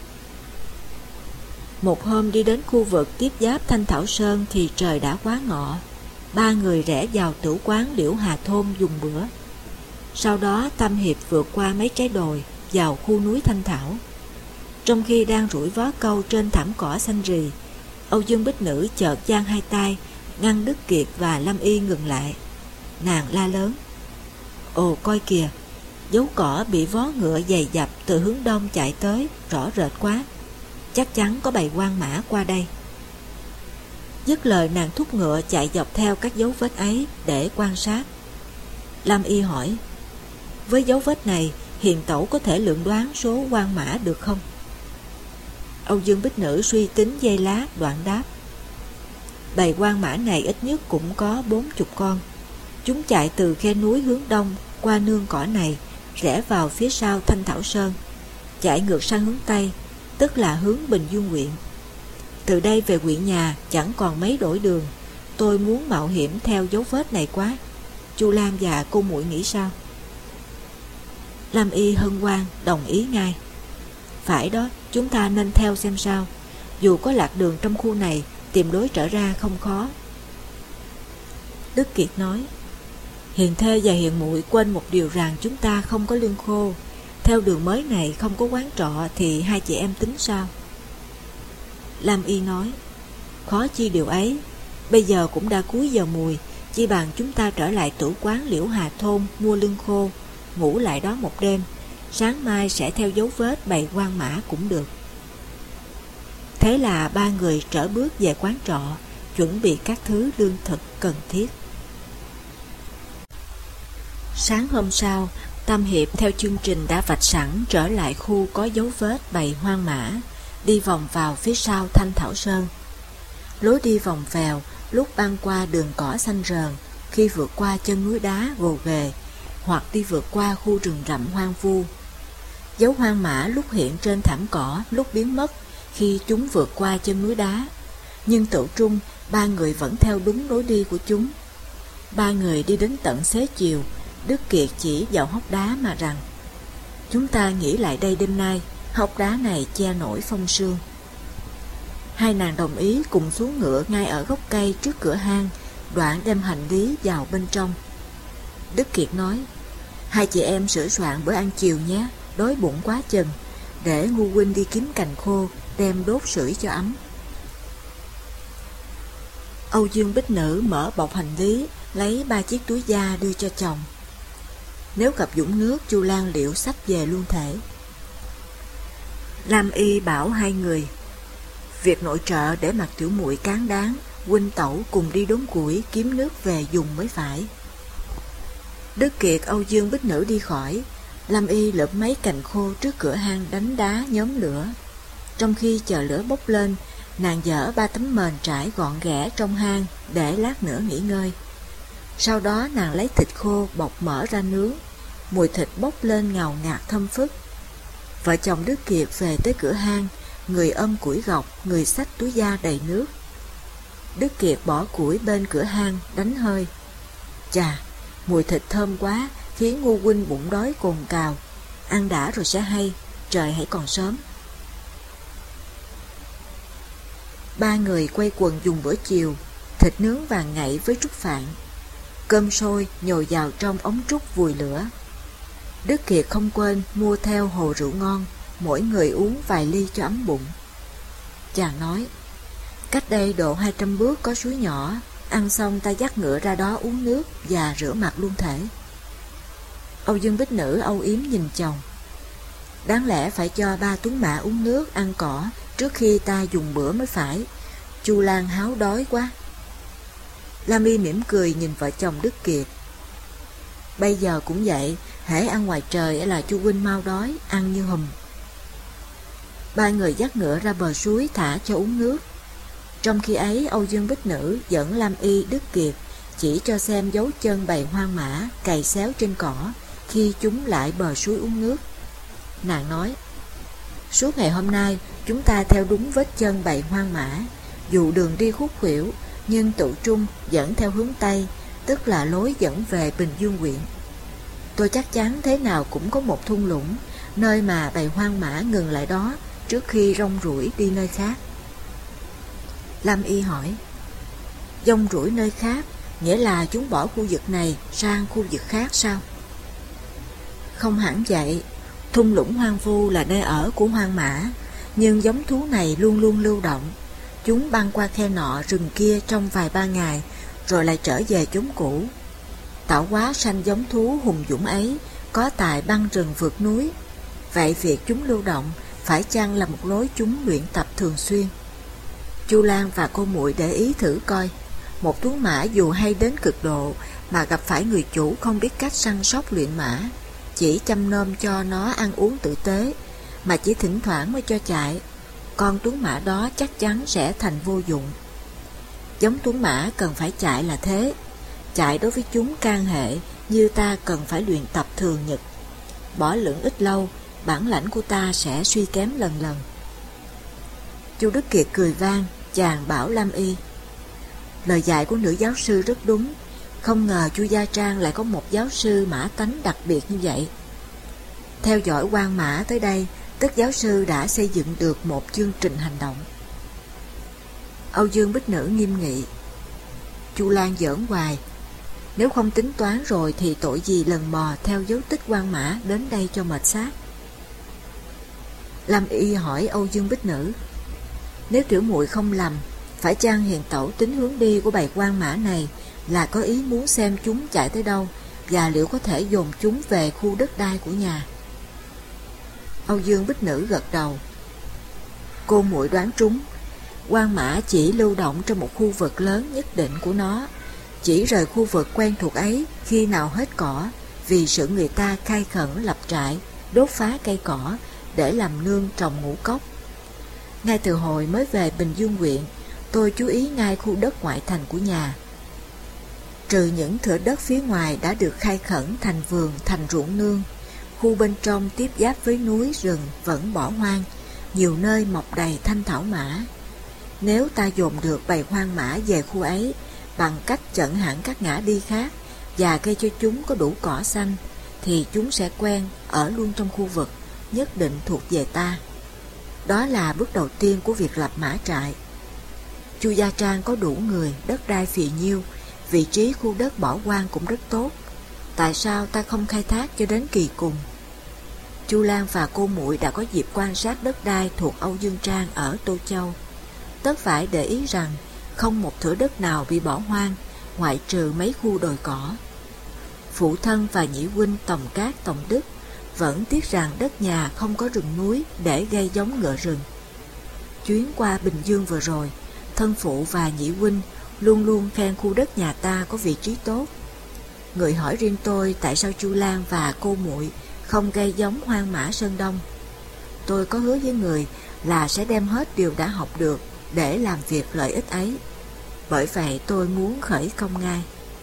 Một hôm đi đến khu vực tiếp giáp Thanh Thảo Sơn thì trời đã quá ngọ. Ba người rẽ vào tửu quán Liễu Hà Thôn dùng bữa. Sau đó Tam Hiệp vượt qua mấy trái đồi vào khu núi Thanh Thảo. Trong khi đang rủi vó câu trên thảm cỏ xanh rì, Âu Dương Bích Nữ chợt giang hai tay ngăn Đức Kiệt và Lâm Y ngừng lại. Nàng la lớn: Ồ coi kìa, dấu cỏ bị vó ngựa dày dập từ hướng đông chạy tới rõ rệt quá. Chắc chắn có bầy quan mã qua đây. Dứt lời nàng thúc ngựa chạy dọc theo các dấu vết ấy để quan sát. Lâm Y hỏi: Với dấu vết này, hiền tẩu có thể lượng đoán số quan mã được không? Âu Dương Bích Nữ suy tính giây lát đoạn đáp: Bầy quan mã này ít nhất cũng có 40 con. Chúng chạy từ khe núi hướng đông qua nương cỏ này, rẽ vào phía sau Thanh Thảo Sơn, chạy ngược sang hướng tây, tức là hướng Bình Dương huyện. Từ đây về huyện nhà chẳng còn mấy đổi đường. Tôi muốn mạo hiểm theo dấu vết này quá. Chu Lam và cô muội nghĩ sao? Lam Y hân hoan đồng ý ngay: Phải đó, chúng ta nên theo xem sao. Dù có lạc đường trong khu này, tìm lối trở ra không khó. Đức Kiệt nói: Hiền thê và hiền muội quên một điều rằng chúng ta không có lương khô. Theo đường mới này không có quán trọ thì hai chị em tính sao? Lam Y nói: Khó chi điều ấy. Bây giờ cũng đã cuối giờ mùi, chi bằng chúng ta trở lại tửu quán Liễu Hà Thôn mua lương khô, ngủ lại đó một đêm. Sáng mai sẽ theo dấu vết bầy quan mã cũng được. Thế là ba người trở bước về quán trọ, chuẩn bị các thứ lương thực cần thiết. Sáng hôm sau, Tam Hiệp theo chương trình đã vạch sẵn trở lại khu có dấu vết bầy hoang mã, đi vòng vào phía sau Thanh Thảo Sơn. Lối đi vòng vèo, lúc băng qua đường cỏ xanh rờn, khi vượt qua chân núi đá gồ ghề, hoặc đi vượt qua khu rừng rậm hoang vu. Dấu hoang mã lúc hiện trên thảm cỏ, lúc biến mất khi chúng vượt qua chân núi đá. Nhưng tựu trung, ba người vẫn theo đúng lối đi của chúng. Ba người đi đến tận xế chiều, Đức Kiệt chỉ vào hốc đá mà rằng: Chúng ta nghỉ lại đây đêm nay, hốc đá này che nổi phong sương. Hai nàng đồng ý cùng xuống ngựa ngay ở gốc cây trước cửa hang, đoạn đem hành lý vào bên trong. Đức Kiệt nói: Hai chị em sửa soạn bữa ăn chiều nhé, đói bụng quá chừng. Để Ngu huynh đi kiếm cành khô, đem đốt sưởi cho ấm. Âu Dương Bích Nữ mở bọc hành lý, lấy 3 chiếc túi da đưa cho chồng. Nếu gặp dũng nước, Chu Lan liệu xách về luôn thể. Lam Y bảo hai người: Việc nội trợ để mặc tiểu muội cán đáng, huynh tẩu cùng đi đốn củi kiếm nước về dùng mới phải. Đức Kiệt Âu Dương Bích Nữ đi khỏi. Lam Y lượm mấy cành khô trước cửa hang đánh đá nhóm lửa. Trong khi chờ lửa bốc lên, nàng dỡ 3 tấm mền trải gọn ghẽ trong hang để lát nữa nghỉ ngơi. Sau đó nàng lấy thịt khô bọc mỡ ra nướng. Mùi thịt bốc lên ngào ngạt thơm phức. Vợ chồng Đức Kiệt về tới cửa hang, người ôm củi gọc, người xách túi da đầy nước. Đức Kiệt bỏ củi bên cửa hang đánh hơi. Chà, mùi thịt thơm quá, khiến Ngu huynh bụng đói cồn cào. Ăn đã rồi sẽ hay, trời hãy còn sớm. Ba người quay quần dùng bữa chiều, thịt nướng vàng ngậy với trúc phạn. Cơm sôi nhồi vào trong ống trúc vùi lửa. Đức Kiệt không quên mua theo hồ rượu ngon, mỗi người uống vài ly cho ấm bụng. Chàng nói: Cách đây độ 200 bước có suối nhỏ, ăn xong ta dắt ngựa ra đó uống nước và rửa mặt luôn thể. Âu Dương Bích Nữ âu yếm nhìn chồng: Đáng lẽ phải cho 3 tuấn mã uống nước, ăn cỏ trước khi ta dùng bữa mới phải. Chu Lan háo đói quá. Lam Y mỉm cười nhìn vợ chồng Đức Kiệt: Bây giờ cũng vậy, hễ ăn ngoài trời là Chu huynh mau đói, ăn như hùm. Ba người dắt ngựa ra bờ suối thả cho uống nước. Trong khi ấy, Âu Dương Bích Nữ dẫn Lam Y, Đức Kiệt chỉ cho xem dấu chân bầy hoang mã cày xéo trên cỏ khi chúng lại bờ suối uống nước. Nàng nói: Suốt ngày hôm nay chúng ta theo đúng vết chân bầy hoang mã. Dù đường đi khúc khuỷu, nhưng tự trung dẫn theo hướng Tây, tức là lối dẫn về Bình Dương huyện. Tôi chắc chắn thế nào cũng có một thung lũng, nơi mà bầy hoang mã ngừng lại đó trước khi rong ruổi đi nơi khác. Lâm Y hỏi, rong ruổi nơi khác nghĩa là chúng bỏ khu vực này sang khu vực khác sao? Không hẳn vậy. Thung lũng hoang vu là nơi ở của hoang mã, nhưng giống thú này luôn luôn lưu động. Chúng băng qua khe nọ rừng kia trong vài ba ngày, rồi lại trở về chốn cũ. Tạo hóa sanh giống thú hùng dũng ấy, có tài băng rừng vượt núi. Vậy việc chúng lưu động phải chăng là một lối chúng luyện tập thường xuyên? Chu Lan và cô muội để ý thử coi, một tuấn mã dù hay đến cực độ mà gặp phải người chủ không biết cách săn sóc luyện mã, chỉ chăm nom cho nó ăn uống tử tế, mà chỉ thỉnh thoảng mới cho chạy, con tuấn mã đó chắc chắn sẽ thành vô dụng. Giống tuấn mã cần phải chạy là thế. Chạy đối với chúng can hệ như ta cần phải luyện tập thường nhật. Bỏ lửng ít lâu, bản lãnh của ta sẽ suy kém lần lần. Chu Đức Kiệt cười vang, chàng bảo Lâm Y, lời dạy của nữ giáo sư rất đúng. Không ngờ Chu Gia Trang lại có một giáo sư mã tánh đặc biệt như vậy. Theo dõi quan mã tới đây, tức giáo sư đã xây dựng được một chương trình hành động. Âu Dương Bích Nữ nghiêm nghị, Chu Lan giỡn hoài, nếu không tính toán rồi thì tội gì lần mò theo dấu tích quan mã đến đây cho mệt xác. Lâm Y hỏi Âu Dương Bích Nữ, nếu tiểu muội không lầm, phải chăng hiền tẩu tính hướng đi của bầy quan mã này là có ý muốn xem chúng chạy tới đâu, và liệu có thể dồn chúng về khu đất đai của nhà? Âu Dương Bích Nữ gật đầu. Cô muội đoán trúng. Quan mã chỉ lưu động trong một khu vực lớn nhất định của nó, chỉ rời khu vực quen thuộc ấy khi nào hết cỏ, vì sự người ta khai khẩn lập trại, đốt phá cây cỏ để làm nương trồng ngũ cốc. Ngay từ hồi mới về Bình Dương huyện, tôi chú ý ngay khu đất ngoại thành của nhà. Trừ những thửa đất phía ngoài đã được khai khẩn thành vườn, thành ruộng nương, khu bên trong tiếp giáp với núi rừng vẫn bỏ hoang, nhiều nơi mọc đầy thanh thảo mã. Nếu ta dồn được bầy hoang mã về khu ấy bằng cách chặn hẳn các ngã đi khác và gây cho chúng có đủ cỏ xanh, thì chúng sẽ quen ở luôn trong khu vực nhất định thuộc về ta. Đó là bước đầu tiên của việc lập mã trại. Chu Gia Trang có đủ người, đất đai phì nhiêu, vị trí khu đất bỏ hoang cũng rất tốt. Tại sao ta không khai thác cho đến kỳ cùng? Chu Lan và cô muội đã có dịp quan sát đất đai thuộc Âu Dương Trang ở Tô Châu. Tất phải để ý rằng không một thửa đất nào bị bỏ hoang, ngoại trừ mấy khu đồi cỏ. Phụ thân và nhị huynh Tòng Cát, Tòng Đức vẫn tiếc rằng đất nhà không có rừng núi để gây giống ngựa rừng. Chuyến qua Bình Dương vừa rồi, thân phụ và nhị huynh luôn luôn khen khu đất nhà ta có vị trí tốt. Người hỏi riêng tôi tại sao Chu Lan và cô muội không gây giống hoang mã Sơn Đông. Tôi có hứa với người là sẽ đem hết điều đã học được để làm việc lợi ích ấy. Bởi vậy tôi muốn khởi công ngay.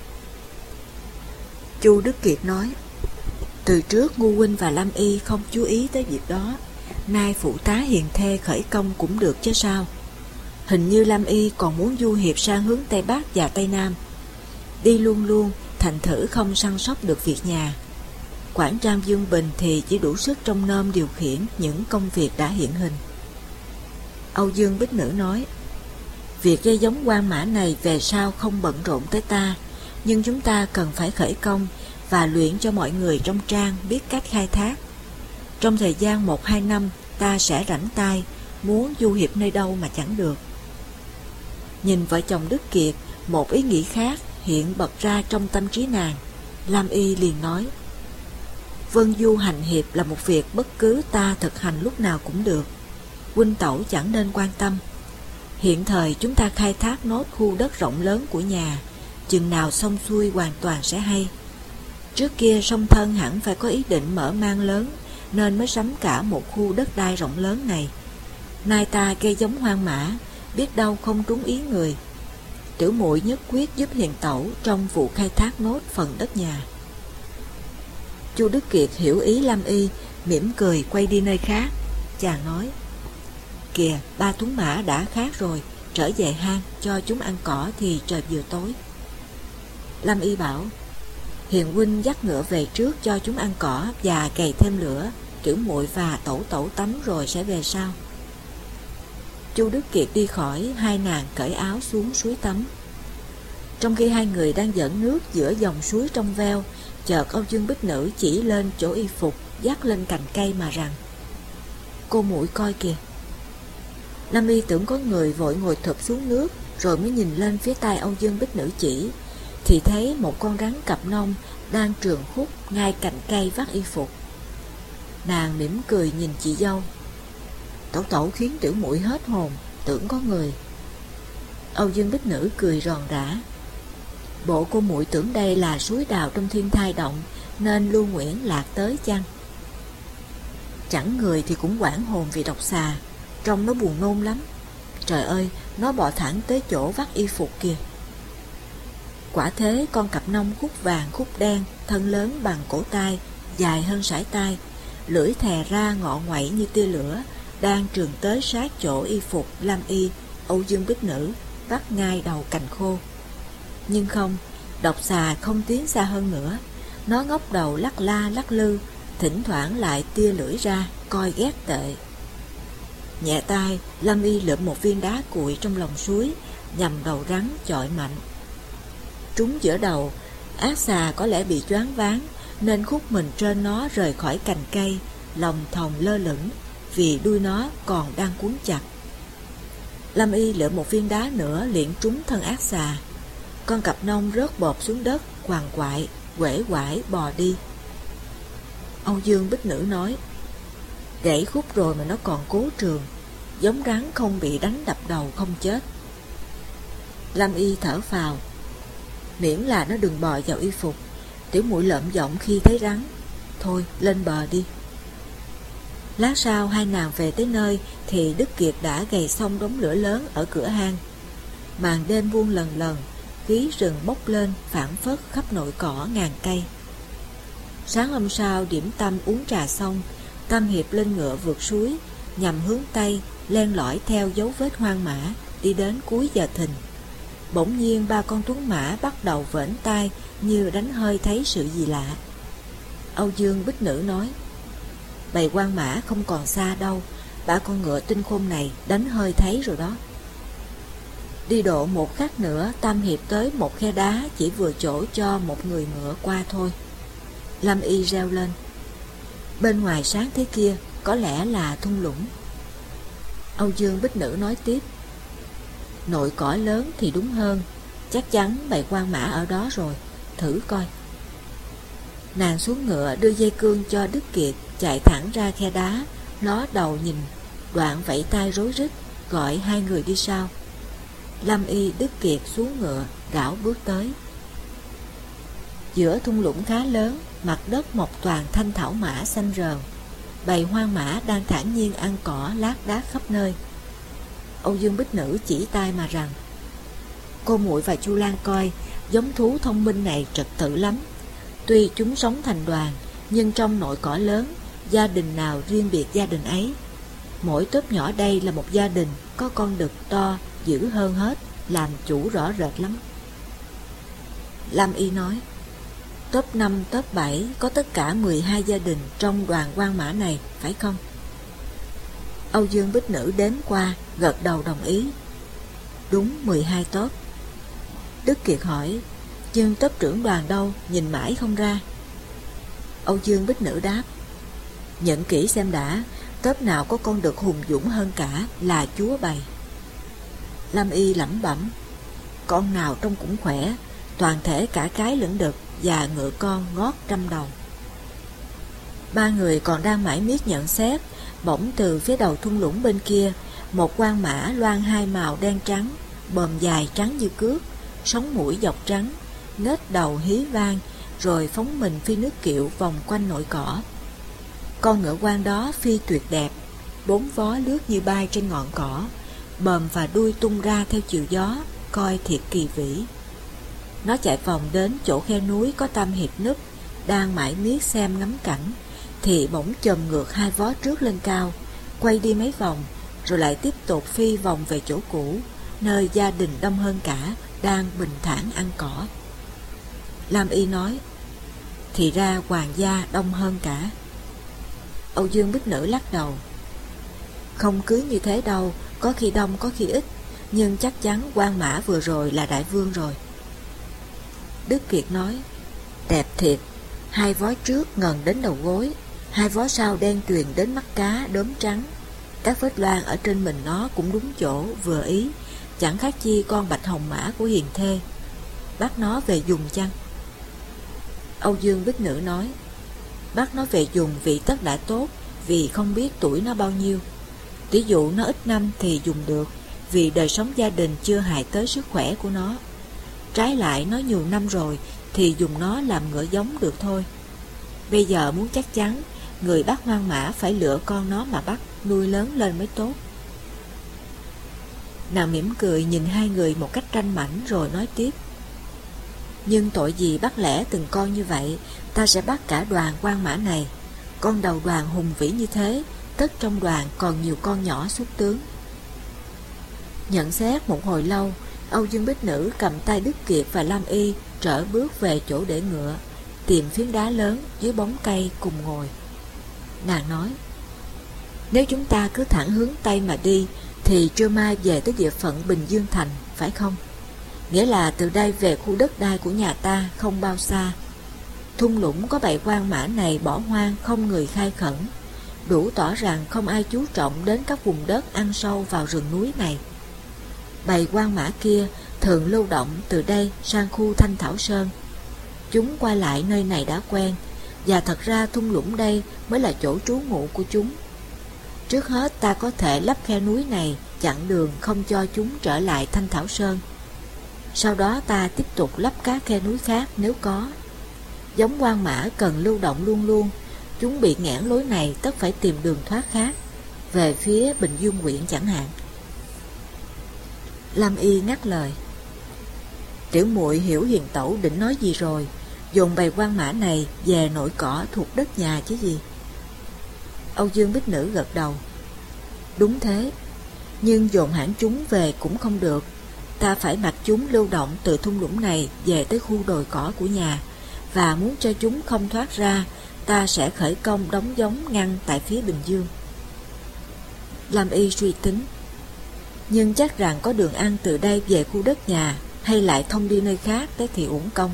Chu Đức Kiệt nói, từ trước Ngu huynh và Lâm Y không chú ý tới việc đó, nay phụ tá hiền thê khởi công cũng được chứ sao. Hình như Lâm Y còn muốn du hiệp sang hướng Tây Bắc và Tây Nam. Đi luôn luôn, thành thử không săn sóc được việc nhà. Quản Trang Dương Bình thì chỉ đủ sức trông nom điều khiển những công việc đã hiện hình. Âu Dương Bích Nữ nói, việc gây giống hoang mã này về sau không bận rộn tới ta, nhưng chúng ta cần phải khởi công và luyện cho mọi người trong trang biết cách khai thác. Trong thời gian 1-2 năm ta sẽ rảnh tay, muốn du hiệp nơi đâu mà chẳng được. Nhìn vợ chồng Đức Kiệt, một ý nghĩ khác hiện bật ra trong tâm trí nàng. Lam Y liền nói, vân du hành hiệp là một việc bất cứ ta thực hành lúc nào cũng được, huynh tẩu chẳng nên quan tâm. Hiện thời chúng ta khai thác nốt khu đất rộng lớn của nhà, chừng nào xong xuôi hoàn toàn sẽ hay. Trước kia song thân hẳn phải có ý định mở mang lớn, nên mới sắm cả một khu đất đai rộng lớn này. Nay ta gây giống hoang mã, biết đâu không trúng ý người. Tiểu muội nhất quyết giúp hiền tẩu trong vụ khai thác nốt phần đất nhà. Chu Đức Kiệt hiểu ý Lam Y, mỉm cười quay đi nơi khác. Chàng nói, kìa, ba tuấn mã đã khác rồi, trở về hang cho chúng ăn cỏ thì trời vừa tối. Lâm Y bảo: Hiền huynh dắt ngựa về trước cho chúng ăn cỏ và cày thêm lửa, Tiểu muội và Tẩu Tẩu tắm rồi sẽ về sau. Chu Đức Kiệt đi khỏi, hai nàng cởi áo xuống suối tắm. Trong khi hai người đang giỡn nước giữa dòng suối trong veo, chợt Âu Dương Bích Nữ chỉ lên chỗ y phục dắt lên cành cây mà rằng: Cô muội coi kìa. Lâm Y tưởng có người, vội ngồi thụp xuống nước, rồi mới nhìn lên phía tay Âu Dương Bích Nữ chỉ, thì thấy một con rắn cặp nông đang trường khúc ngay cành cây vắt y phục. Nàng mỉm cười nhìn chị dâu: Tẩu Tẩu khiến tiểu muội hết hồn, tưởng có người. Âu Dương Bích Nữ cười ròn rã: Bộ cô muội tưởng đây là suối đào trong Thiên Thai Động, nên Lưu Nguyễn lạc tới chăng? Chẳng người thì cũng hoảng hồn vì độc xà, trông nó buồn nôn lắm. Trời ơi, nó bò thẳng tới chỗ vắt y phục kìa. Quả thế, con cặp nông khúc vàng khúc đen, thân lớn bằng cổ tay, dài hơn sải tay, lưỡi thè ra ngọ ngoậy như tia lửa, đang trường tới sát chỗ y phục Lam Y, Âu Dương Bích Nữ vắt ngay đầu cành khô. Nhưng không, độc xà không tiến xa hơn nữa. Nó ngóc đầu lắc la lắc lư, thỉnh thoảng lại tia lưỡi ra, coi ghét tệ. Nhẹ tay, Lam Y lượm một viên đá cuội trong lòng suối, nhằm đầu rắn chọi mạnh. Trúng giữa đầu, ác xà có lẽ bị choáng váng, nên khúc mình trên nó rời khỏi cành cây, lòng thòng lơ lửng, vì đuôi nó còn đang cuốn chặt. Lam Y lượm một viên đá nữa liệng trúng thân ác xà. Con cặp nông rớt bộp xuống đất, quằn quại, uể oải bò đi. Âu Dương Bích Nữ nói: Gãy khúc rồi mà nó còn cố trường, giống rắn không bị đánh đập đầu không chết. Lam Y thở phào: Miễn là nó đừng bò vào y phục. Tiểu muội lợm giọng khi thấy rắn. Thôi lên bờ đi. Lát sau hai nàng về tới nơi thì Đức Kiệt đã gầy xong đống lửa lớn ở cửa hang. Màn đêm buông lần lần, khí rừng bốc lên phảng phất khắp nội cỏ ngàn cây. Sáng hôm sau điểm tâm uống trà xong, Tam Hiệp lên ngựa vượt suối, nhằm hướng Tây, len lỏi theo dấu vết hoang mã, đi đến cuối giờ thìn. Bỗng nhiên ba con tuấn mã bắt đầu vểnh tai như đánh hơi thấy sự gì lạ. Âu Dương Bích Nữ nói: Bầy hoang mã không còn xa đâu, ba con ngựa tinh khôn này đánh hơi thấy rồi đó. Đi độ một khắc nữa, Tam Hiệp tới một khe đá chỉ vừa chỗ cho một người ngựa qua thôi. Lâm Y reo lên: Bên ngoài sáng thế kia, có lẽ là thung lũng. Âu Dương Bích Nữ nói tiếp: Nội cỏ lớn thì đúng hơn, chắc chắn bầy hoang mã ở đó rồi, thử coi. Nàng xuống ngựa đưa dây cương cho Đức Kiệt, chạy thẳng ra khe đá, ló đầu nhìn, đoạn vẫy tay rối rít, gọi hai người đi sau. Lâm Y, Đức Kiệt xuống ngựa, rảo bước tới. Giữa thung lũng khá lớn, mặt đất mọc toàn thanh thảo mã xanh rờn. Bầy hoang mã đang thản nhiên ăn cỏ lác đác khắp nơi. Âu Dương Bích Nữ chỉ tay mà rằng: Cô muội và Chu Lan coi, giống thú thông minh này trật tự lắm. Tuy chúng sống thành đoàn, nhưng trong nội cỏ lớn, gia đình nào riêng biệt gia đình ấy. Mỗi tốp nhỏ đây là một gia đình, có con đực to, dữ hơn hết, làm chủ rõ rệt lắm. Lâm Y nói: Tốp 5, tốp 7 có tất cả 12 gia đình trong đoàn hoang mã này, phải không? Âu Dương Bích Nữ đếm qua, gật đầu đồng ý. Đúng 12 tốp. Đức Kiệt hỏi: Nhưng tốp trưởng đoàn đâu, nhìn mãi không ra. Âu Dương Bích Nữ đáp: Nhận kỹ xem đã, tốp nào có con đực hùng dũng hơn cả là chúa bầy. Lâm Y lẩm bẩm: Con nào trông cũng khỏe, toàn thể cả cái lẫn đực và ngựa con ngót trăm đầu. Ba người còn đang mải miết nhận xét, bỗng từ phía đầu thung lũng bên kia, một quan mã loan hai màu đen trắng, bờm dài trắng như cước, sống mũi dọc trắng, nết đầu hí vang, rồi phóng mình phi nước kiệu vòng quanh nội cỏ. Con ngựa quan đó phi tuyệt đẹp, bốn vó lướt như bay trên ngọn cỏ, bờm và đuôi tung ra theo chiều gió, coi thiệt kỳ vĩ. Nó chạy vòng đến chỗ khe núi có Tam Hiệp núp, đang mải miết xem ngắm cảnh, thì bỗng chồm ngược hai vó trước lên cao, quay đi mấy vòng, rồi lại tiếp tục phi vòng về chỗ cũ, nơi gia đình đông hơn cả đang bình thản ăn cỏ. Lam Y nói: thì ra hoàng gia đông hơn cả. Âu Dương Bích Nữ lắc đầu: không cứ như thế đâu, có khi đông có khi ít, nhưng chắc chắn Quan Mã vừa rồi là đại vương rồi. Đức Kiệt nói: đẹp thiệt, 2 vó trước ngần đến đầu gối, 2 vó sau đen tuyền đến mắt cá đốm trắng. Các vết loang ở trên mình nó cũng đúng chỗ, vừa ý, chẳng khác chi con bạch hồng mã của hiền thê. Bắt nó về dùng chăng? Âu Dương Bích Nữ nói: bắt nó về dùng vì tất đã tốt, vì không biết tuổi nó bao nhiêu. Ví dụ nó ít năm thì dùng được, vì đời sống gia đình chưa hại tới sức khỏe của nó. Trái lại nó nhiều năm rồi thì dùng nó làm ngựa giống được thôi. Bây giờ muốn chắc chắn, người bắt hoang mã phải lựa con nó mà bắt, nuôi lớn lên mới tốt. Nàng mỉm cười nhìn hai người một cách ranh mãnh rồi nói tiếp: nhưng tội gì bắt lẽ từng con như vậy, ta sẽ bắt cả đoàn quan mã này. Con đầu đoàn hùng vĩ như thế, tất trong đoàn còn nhiều con nhỏ xuất tướng. Nhận xét một hồi lâu, Âu Dương Bích Nữ cầm tay Đức Kiệt và Lam Y trở bước về chỗ để ngựa, tìm phiến đá lớn dưới bóng cây cùng ngồi. Nàng nói: nếu chúng ta cứ thẳng hướng Tây mà đi thì trưa mai về tới địa phận Bình Dương Thành, phải không? Nghĩa là từ đây về khu đất đai của nhà ta không bao xa. Thung lũng có bầy quan mã này bỏ hoang không người khai khẩn, đủ tỏ rằng không ai chú trọng đến các vùng đất ăn sâu vào rừng núi này. Bầy quan mã kia thường lưu động từ đây sang khu Thanh Thảo Sơn. Chúng qua lại nơi này đã quen, và thật ra thung lũng đây mới là chỗ trú ngụ của chúng. Trước hết ta có thể lấp khe núi này, chặn đường không cho chúng trở lại Thanh Thảo Sơn. Sau đó ta tiếp tục lấp các khe núi khác nếu có. Giống quan mã cần lưu động luôn luôn, chúng bị nghẽn lối này tất phải tìm đường thoát khác, về phía Bình Dương huyện chẳng hạn. Lam Y ngắt lời: tiểu muội hiểu hiền tẩu định nói gì rồi, dồn bầy quan mã này về nội cỏ thuộc đất nhà chứ gì. Âu Dương Bích Nữ gật đầu: đúng thế, nhưng dồn hãng chúng về cũng không được. Ta phải mặc chúng lưu động từ thung lũng này về tới khu đồi cỏ của nhà, và muốn cho chúng không thoát ra, ta sẽ khởi công đóng giống ngăn tại phía Bình Dương. Lam Y suy tính: nhưng chắc rằng có đường ăn từ đây về khu đất nhà, hay lại thông đi nơi khác tới thì uổng công.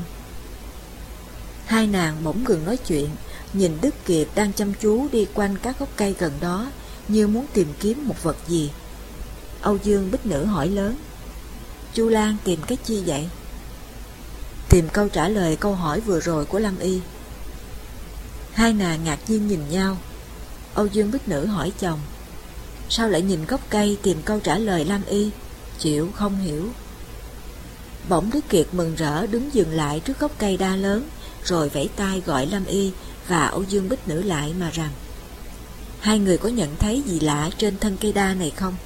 Hai nàng bỗng ngừng nói chuyện, nhìn Đức Kiệt đang chăm chú đi quanh các gốc cây gần đó, như muốn tìm kiếm một vật gì. Âu Dương Bích Nữ hỏi lớn: Chu Lan tìm cái chi vậy? Tìm câu trả lời câu hỏi vừa rồi của Lam Y. Hai nàng ngạc nhiên nhìn nhau. Âu Dương Bích Nữ hỏi chồng: sao lại nhìn gốc cây tìm câu trả lời Lam Y? Chịu không hiểu. Bỗng Đức Kiệt mừng rỡ đứng dừng lại trước gốc cây đa lớn, rồi vẫy tay gọi Lam Y và Âu Dương Bích Nữ lại mà rằng: hai người có nhận thấy gì lạ trên thân cây đa này không?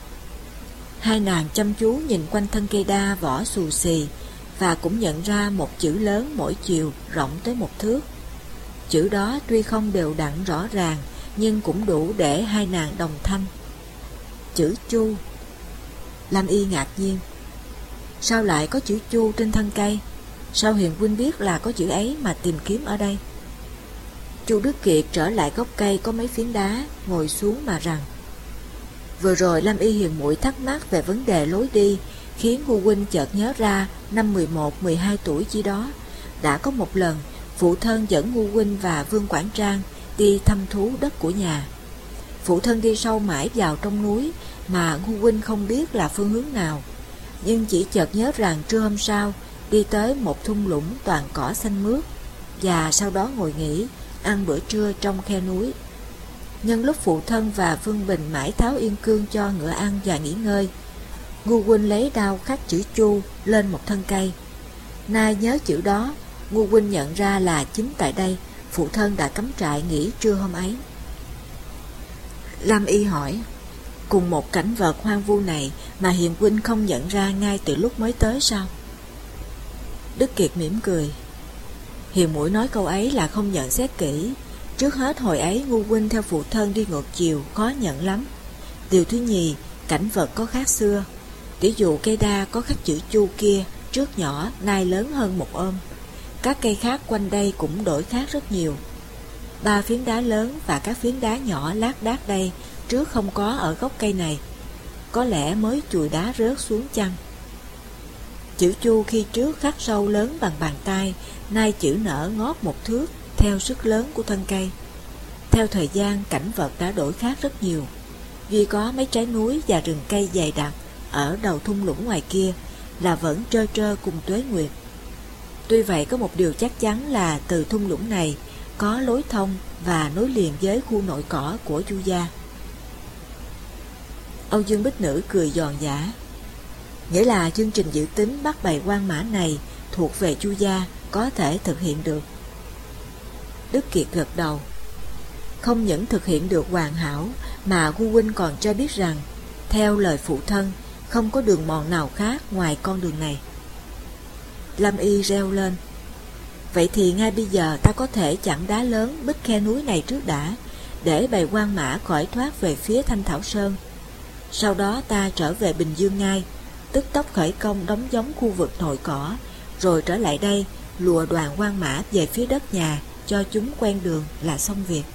Hai nàng chăm chú nhìn quanh thân cây đa vỏ xù xì, và cũng nhận ra một chữ lớn mỗi chiều rộng tới 1 thước. Chữ đó tuy không đều đặn rõ ràng, nhưng cũng đủ để hai nàng đồng thanh: chữ Chu. Lam Y ngạc nhiên: sao lại có chữ Chu trên thân cây? Sao Hiền huynh biết là có chữ ấy mà tìm kiếm ở đây? Chu Đức Kiệt trở lại gốc cây có mấy phiến đá, ngồi xuống mà rằng: vừa rồi Lam Y hiền muội thắc mắc về vấn đề lối đi, khiến Ngu huynh chợt nhớ ra năm 11, 12 tuổi chi đó, đã có một lần phụ thân dẫn Ngu huynh và Vương Quảng Trang đi thăm thú đất của nhà. Phụ thân đi sâu mãi vào trong núi mà Ngu huynh không biết là phương hướng nào, nhưng chỉ chợt nhớ rằng trưa hôm sau đi tới một thung lũng toàn cỏ xanh mướt, và sau đó ngồi nghỉ ăn bữa trưa trong khe núi. Nhân lúc phụ thân và Vương Bình mãi tháo yên cương cho ngựa ăn và nghỉ ngơi, Ngu huynh lấy đao khắc chữ Chu lên một thân cây. Nay nhớ chữ đó, Ngu huynh nhận ra là chính tại đây phụ thân đã cắm trại nghỉ trưa hôm ấy. Lam Y hỏi: cùng một cảnh vật hoang vu này mà hiền huynh không nhận ra ngay từ lúc mới tới sao? Đức Kiệt mỉm cười: hiền muội nói câu ấy là không nhận xét kỹ. Trước hết hồi ấy Ngu huynh theo phụ thân đi ngược chiều khó nhận lắm. Điều thứ nhì, cảnh vật có khác xưa. Tỷ dụ cây đa có khắc chữ Chu kia, trước nhỏ, nay lớn hơn một ôm. Các cây khác quanh đây cũng đổi khác rất nhiều. 3 phiến đá lớn và các phiến đá nhỏ lác đác đây trước không có ở gốc cây này. Có lẽ mới chùi đá rớt xuống chăng. Chữ Chu khi trước khắc sâu lớn bằng bàn tay, nay chữ nở ngót một thước theo sức lớn của thân cây. Theo thời gian, cảnh vật đã đổi khác rất nhiều. Duy có mấy trái núi và rừng cây dày đặc ở đầu thung lũng ngoài kia là vẫn trơ trơ cùng tuế nguyệt. Tuy vậy có một điều chắc chắn là từ thung lũng này có lối thông và nối liền với khu nội cỏ của Chu gia. Âu Dương Bích Nữ cười giòn giã. Nghĩa là chương trình dự tính bắt bầy quan mã này thuộc về Chu gia có thể thực hiện được. Đức Kiệt gật đầu. Không những thực hiện được hoàn hảo mà Gu huynh còn cho biết rằng theo lời phụ thân không có đường mòn nào khác ngoài con đường này. Lâm Y reo lên. Vậy thì ngay bây giờ ta có thể chặn đá lớn bích khe núi này trước đã, để bầy quan mã khỏi thoát về phía Thanh Thảo Sơn. Sau đó ta trở về Bình Dương ngay, tức tốc khởi công đóng giống khu vực nội cỏ, rồi trở lại đây lùa đoàn quan mã về phía đất nhà, cho chúng quen đường là xong việc.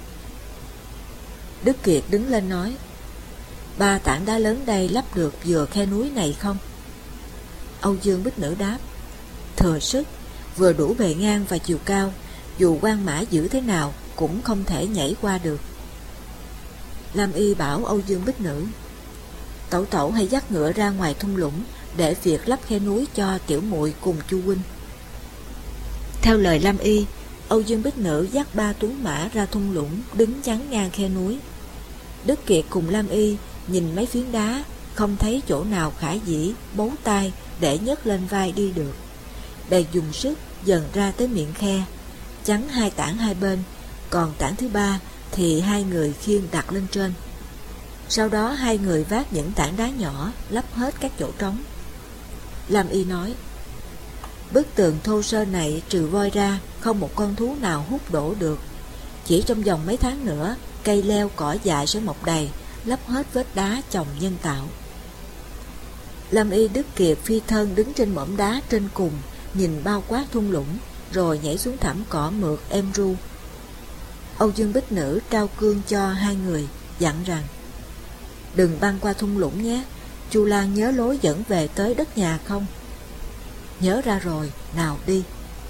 Đức Kiệt đứng lên nói, 3 tảng đá lớn đây lắp được vừa khe núi này không? Âu Dương Bích Nữ đáp, thừa sức, vừa đủ bề ngang và chiều cao, dù quan mã giữ thế nào cũng không thể nhảy qua được. Lam Y bảo Âu Dương Bích Nữ, tẩu tẩu hãy dắt ngựa ra ngoài thung lũng để việc lắp khe núi cho tiểu muội cùng Chu huynh. Theo lời Lam Y, Âu Dương Bích Nữ dắt 3 tuấn mã ra thung lũng đứng chắn ngang khe núi. Đức Kiệt cùng Lam Y nhìn mấy phiến đá, không thấy chỗ nào khả dĩ bấu tay để nhấc lên vai đi được. Bèn dùng sức dần ra tới miệng khe, chắn 2 tảng hai bên, còn tảng thứ 3 thì 2 người khiêng đặt lên trên. Sau đó 2 người vác những tảng đá nhỏ lấp hết các chỗ trống. Lam Y nói, bức tường thô sơ này trừ voi ra không một con thú nào hút đổ được. Chỉ trong vòng mấy tháng nữa, cây leo cỏ dại sẽ mọc đầy, lấp hết vết đá chồng nhân tạo. Lam Y Đức Kiệt phi thân đứng trên mỏm đá trên cùng, nhìn bao quát thung lũng, rồi nhảy xuống thảm cỏ mượt êm ru. Âu Dương Bích Nữ trao cương cho 2 người, dặn rằng, đừng băng qua thung lũng nhé, Chu Lan nhớ lối dẫn về tới đất nhà không? Nhớ ra rồi, nào đi.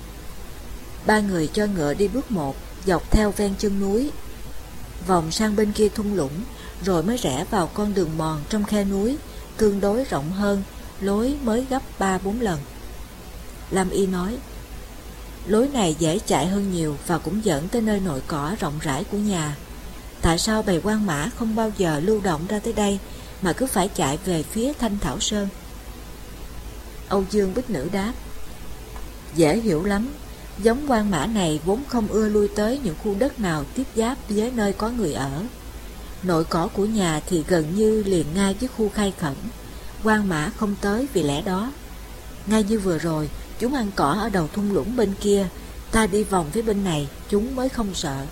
3 người cho ngựa đi bước một, dọc theo ven chân núi, vòng sang bên kia thung lũng, rồi mới rẽ vào con đường mòn trong khe núi, tương đối rộng hơn, lối mới gấp 3-4 lần. Lam Y nói, lối này dễ chạy hơn nhiều và cũng dẫn tới nơi nội cỏ rộng rãi của nhà. Tại sao bầy quan mã không bao giờ lưu động ra tới đây mà cứ phải chạy về phía Thanh Thảo Sơn? Âu Dương Bích Nữ đáp, dễ hiểu lắm. Giống quan mã này vốn không ưa lui tới những khu đất nào tiếp giáp với nơi có người ở. Nội cỏ của nhà thì gần như liền ngay với khu khai khẩn. Quan mã không tới vì lẽ đó. Ngay như vừa rồi, chúng ăn cỏ ở đầu thung lũng bên kia, ta đi vòng phía bên này, chúng mới không sợ.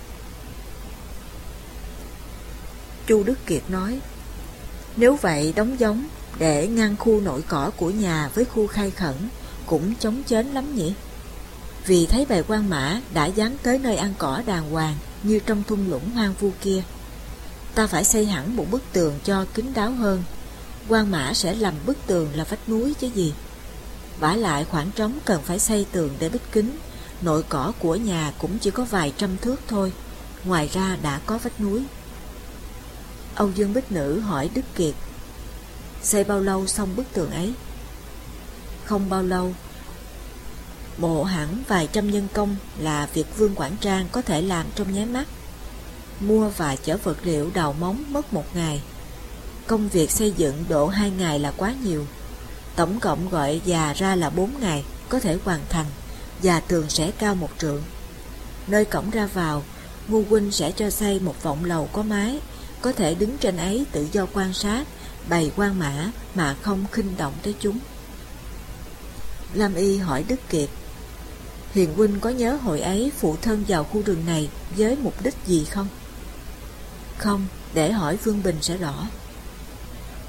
Chu Đức Kiệt nói, nếu vậy đóng giống để ngăn khu nội cỏ của nhà với khu khai khẩn cũng chống chến lắm nhỉ? Vì thấy bầy quan mã đã dán tới nơi ăn cỏ đàng hoàng như trong thung lũng hoang vu kia. Ta phải xây hẳn một bức tường cho kín đáo hơn. Quan mã sẽ làm bức tường là vách núi chứ gì. Vả lại khoảng trống cần phải xây tường để bích kín. Nội cỏ của nhà cũng chỉ có vài trăm thước thôi, ngoài ra đã có vách núi. Âu Dương Bích Nữ hỏi Đức Kiệt, xây bao lâu xong bức tường ấy? Không bao lâu. Bộ hẳn vài trăm nhân công là việc Vương Quảng Trang có thể làm trong nháy mắt. Mua và chở vật liệu đào móng mất 1 ngày. Công việc xây dựng độ 2 ngày là quá nhiều. Tổng cộng gọi già ra là 4 ngày có thể hoàn thành, và tường sẽ cao 1 trượng. Nơi cổng ra vào, Ngu huynh sẽ cho xây một vọng lầu có mái, có thể đứng trên ấy tự do quan sát bầy quan mã mà không khinh động tới chúng. Lam Y hỏi Đức Kiệt, Hiền huynh có nhớ hồi ấy phụ thân vào khu rừng này với mục đích gì không? Không, để hỏi Vương Bình sẽ rõ.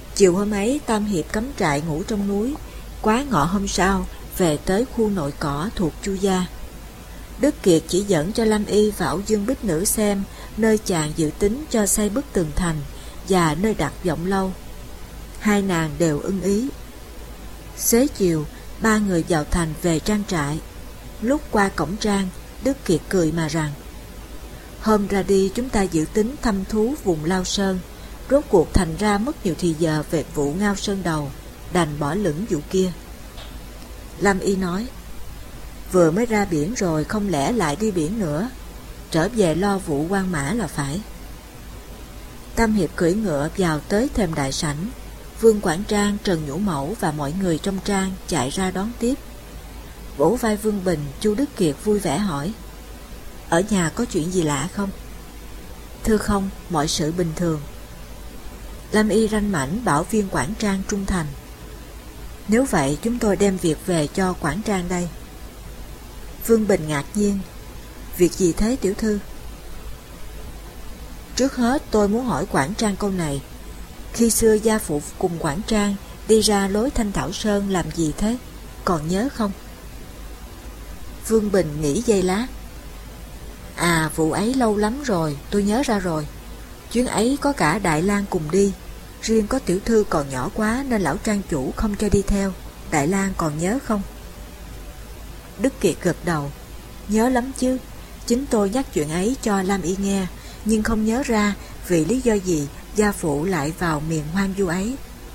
Chiều hôm ấy Tam Hiệp cắm trại ngủ trong núi. Quá ngọ hôm sau về tới khu nội cỏ thuộc Chu Gia. Đức Kiệt chỉ dẫn cho Lâm Y và Âu Dương Bích Nữ xem nơi chàng dự tính cho xây bức tường thành và nơi đặt vọng lâu. Hai nàng đều ưng ý. Xế chiều, ba người vào thành về trang trại. Lúc qua cổng trang, Đức Kiệt cười mà rằng: hôm ra đi chúng ta dự tính thăm thú vùng Lao Sơn, rốt cuộc thành ra mất nhiều thì giờ về vụ Ngao Sơn Đầu, đành bỏ lửng vụ kia. Lâm Y nói: vừa mới ra biển rồi, không lẽ lại đi biển nữa, trở về lo vụ quan mã là phải. Tam Hiệp cưỡi ngựa vào tới thềm đại sảnh. Vương Quản Trang, Trần Nhũ Mẫu và mọi người trong trang chạy ra đón tiếp. Vỗ vai Vương Bình, Chu Đức Kiệt vui vẻ hỏi: ở nhà có chuyện gì lạ không? Thưa không, mọi sự bình thường. Lâm Y ranh mãnh bảo Viên Quản Trang trung thành. Nếu vậy chúng tôi đem việc về cho Quản Trang đây. Vương Bình ngạc nhiên: việc gì thế tiểu thư? Trước hết tôi muốn hỏi Quản Trang câu này. Khi xưa gia phụ cùng Quản Trang đi ra lối Thanh Thảo Sơn làm gì thế, còn nhớ không? Vương Bình nghĩ giây lát. À, vụ ấy lâu lắm rồi, tôi nhớ ra rồi. Chuyến ấy có cả Đại Lang cùng đi. Riêng có tiểu thư còn nhỏ quá nên lão trang chủ không cho đi theo. Đại Lang còn nhớ không? Đức Kiệt gật đầu. Nhớ lắm chứ. Chính tôi nhắc chuyện ấy cho Lam Y nghe, nhưng không nhớ ra vì lý do gì gia phụ lại vào miền hoang vu ấy.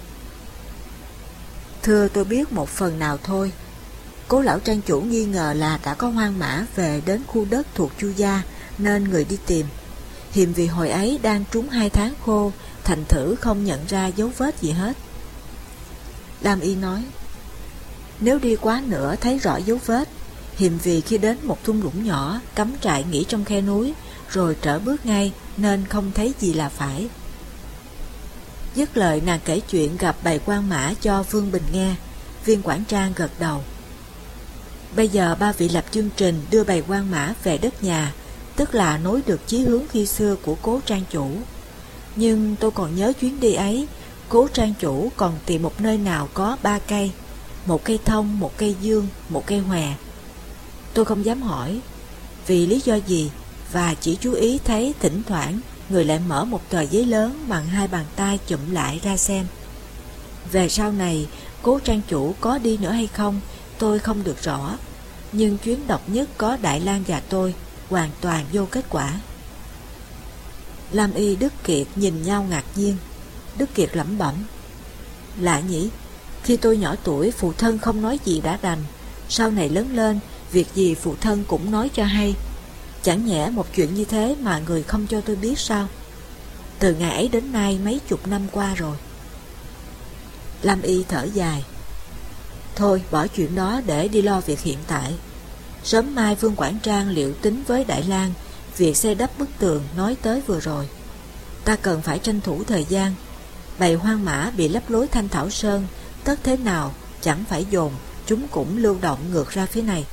Thưa, tôi biết một phần nào thôi. Cố lão trang chủ nghi ngờ là đã có hoang mã về đến khu đất thuộc Chu Gia nên người đi tìm. Hiềm vì hồi ấy đang trúng 2 tháng khô, thành thử không nhận ra dấu vết gì hết. Lam Y nói: nếu đi quá nữa thấy rõ dấu vết, hiềm vì khi đến một thung lũng nhỏ cắm trại nghỉ trong khe núi rồi trở bước ngay nên không thấy gì là phải. Dứt lời nàng kể chuyện gặp bầy quan mã cho Vương Bình nghe. Viên Quản Trang gật đầu. Bây giờ ba vị lập chương trình đưa bầy quan mã về đất nhà, tức là nối được chí hướng khi xưa của cố trang chủ. Nhưng tôi còn nhớ chuyến đi ấy, cố trang chủ còn tìm một nơi nào có 3 cây, một cây thông, một cây dương, một cây hòe. Tôi không dám hỏi vì lý do gì, và chỉ chú ý thấy thỉnh thoảng người lại mở một tờ giấy lớn bằng 2 bàn tay chụm lại ra xem. Về sau này cố trang chủ có đi nữa hay không tôi không được rõ, nhưng chuyến độc nhất có Đại Lang và tôi hoàn toàn vô kết quả. Lam Y, Đức Kiệt nhìn nhau ngạc nhiên. Đức Kiệt lẩm bẩm: lạ nhỉ, khi tôi nhỏ tuổi phụ thân không nói gì đã đành, sau này lớn lên việc gì phụ thân cũng nói cho hay. Chẳng nhẽ một chuyện như thế mà người không cho tôi biết sao? Từ ngày ấy đến nay mấy chục năm qua rồi. Lam Y thở dài: thôi bỏ chuyện đó để đi lo việc hiện tại. Sớm mai Vương Quản Trang liệu tính với Đại Lang việc xây đắp bức tường nói tới vừa rồi. Ta cần phải tranh thủ thời gian. Bầy hoang mã bị lấp lối Thanh Thảo Sơn, tất thế nào chẳng phải dồn, chúng cũng lưu động ngược ra phía này.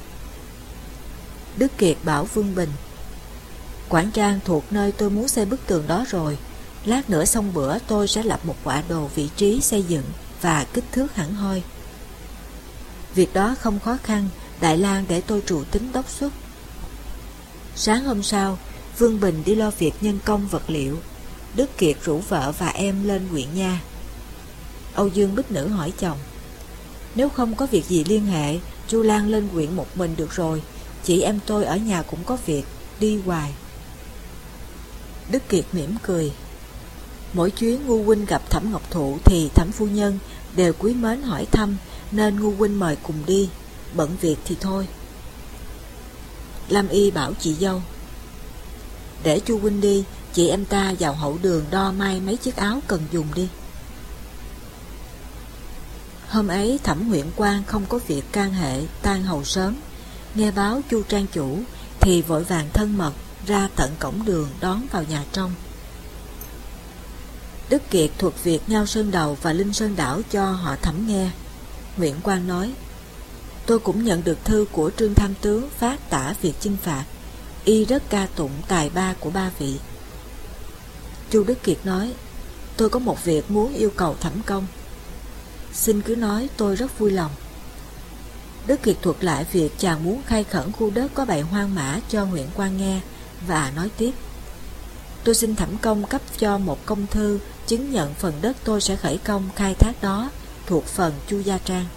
Đức Kiệt bảo Vương Bình: Quản Trang thuộc nơi tôi muốn xây bức tường đó rồi. Lát nữa xong bữa tôi sẽ lập một họa đồ vị trí xây dựng và kích thước hẳn hoi. Việc đó không khó khăn, Đại Lang để tôi trụ tính đốc xuất. Sáng hôm sau, Vương Bình đi lo việc nhân công vật liệu. Đức Kiệt rủ vợ và em lên huyện nha. Âu Dương Bích Nữ hỏi chồng: nếu không có việc gì liên hệ, Chu Lan lên huyện một mình được rồi. Chị em tôi ở nhà cũng có việc, đi hoài. Đức Kiệt mỉm cười. Mỗi chuyến Ngu huynh gặp Thẩm Ngọc Thụ thì Thẩm phu nhân đều quý mến hỏi thăm, nên Ngu huynh mời cùng đi, bận việc thì thôi. Lam Y bảo chị dâu: để Chu huynh đi, chị em ta vào hậu đường đo may mấy chiếc áo cần dùng đi. Hôm ấy Thẩm huyện quan không có việc can hệ, tan hầu sớm. Nghe báo Chu trang chủ thì vội vàng thân mật ra tận cổng đường đón vào nhà trong. Đức Kiệt thuật việc Ngao Sơn Đầu và Linh Sơn Đảo cho họ Thẩm nghe. Huyện quan nói: tôi cũng nhận được thư của Trương Tham tướng phát tả việc chinh phạt, y rất ca tụng tài ba của ba vị. Chu Đức Kiệt nói: Tôi có một việc muốn yêu cầu Thẩm công. Xin cứ nói, tôi rất vui lòng. Đức Kiệt thuật lại việc chàng muốn khai khẩn khu đất có bầy hoang mã cho huyện Quan nghe, và nói tiếp: tôi xin Thẩm công cấp cho một công thư chứng nhận phần đất tôi sẽ khởi công khai thác đó thuộc phần Chu Gia Trang.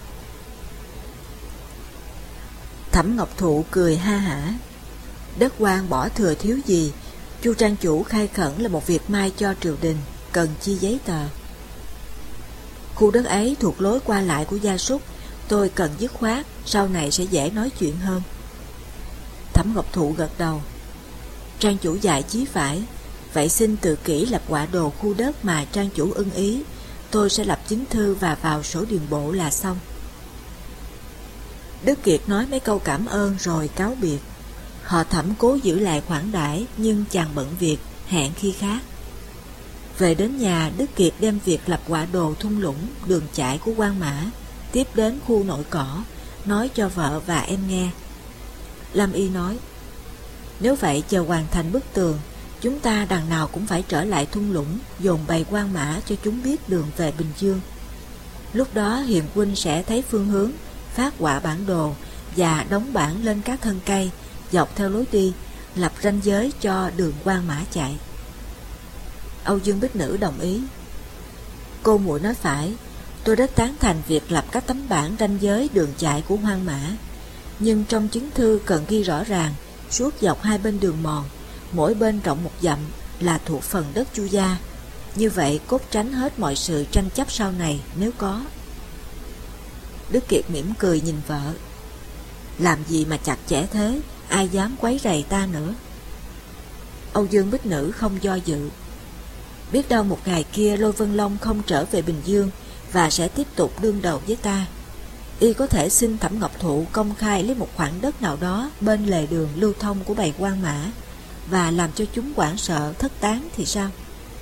Thẩm Ngọc Thụ cười ha hả: đất quan bỏ thừa thiếu gì, Chu trang chủ khai khẩn là một việc may cho triều đình, cần chi giấy tờ. Khu đất ấy thuộc lối qua lại của gia súc, tôi cần dứt khoát, sau này sẽ dễ nói chuyện hơn. Thẩm Ngọc Thụ gật đầu: trang chủ dạy chí phải, vậy xin tự kỷ lập họa đồ khu đất mà trang chủ ưng ý, tôi sẽ lập chứng thư và vào sổ điền bộ là xong. Đức Kiệt nói mấy câu cảm ơn rồi cáo biệt. Họ Thẩm cố giữ lại khoản đãi, nhưng chàng bận việc, hẹn khi khác. Về đến nhà, Đức Kiệt đem việc lập họa đồ thung lũng, đường chạy của Quan Mã, tiếp đến khu nội cỏ, nói cho vợ và em nghe. Lâm Y nói: nếu vậy chờ hoàn thành bức tường, chúng ta đằng nào cũng phải trở lại thung lũng, dồn bầy Quan Mã cho chúng biết đường về Bình Dương. Lúc đó Hiền huynh sẽ thấy phương hướng, phát họa bản đồ và đóng bản lên các thân cây, dọc theo lối đi, lập ranh giới cho đường Quan Mã chạy. Âu Dương Bích Nữ đồng ý. Cô muội nói phải, tôi rất tán thành việc lập các tấm bảng ranh giới đường chạy của hoang mã, nhưng trong chứng thư cần ghi rõ ràng suốt dọc hai bên đường mòn, mỗi bên rộng 1 dặm là thuộc phần đất Chu gia. Như vậy cốt tránh hết mọi sự tranh chấp sau này nếu có. Đức Kiệt mỉm cười nhìn vợ: làm gì mà chặt chẽ thế, ai dám quấy rầy ta nữa. Âu Dương Bích Nữ không do dự: biết đâu một ngày kia Lôi Vân Long không trở về Bình Dương và sẽ tiếp tục đương đầu với ta. Y có thể xin Thẩm Ngọc Thụ công khai lấy một khoản đất nào đó bên lề đường lưu thông của bầy Quan Mã và làm cho chúng hoảng sợ thất tán thì sao?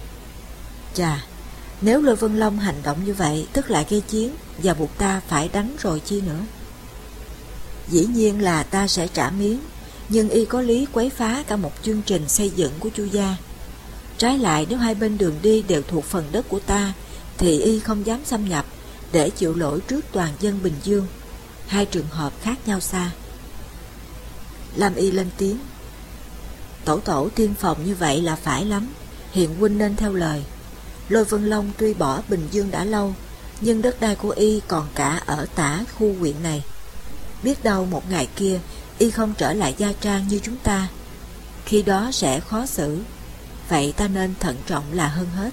Chà, nếu Lôi Vân Long hành động như vậy tức là gây chiến và buộc ta phải đánh rồi chi nữa. Dĩ nhiên là ta sẽ trả miếng, nhưng Y có lý quấy phá cả một chương trình xây dựng của Chu gia. Trái lại, nếu hai bên đường đi đều thuộc phần đất của ta thì Y không dám xâm nhập để chịu lỗi trước toàn dân Bình Dương. Hai trường hợp khác nhau xa. Lam Y lên tiếng: tổ tiên phòng như vậy là phải lắm, Hiền huynh nên theo lời. Lôi Vân Long tuy bỏ Bình Dương đã lâu, nhưng đất đai của Y còn cả ở tả khu huyện này. Biết đâu một ngày kia Y không trở lại Gia Trang như chúng ta, khi đó sẽ khó xử. Vậy ta nên thận trọng là hơn hết.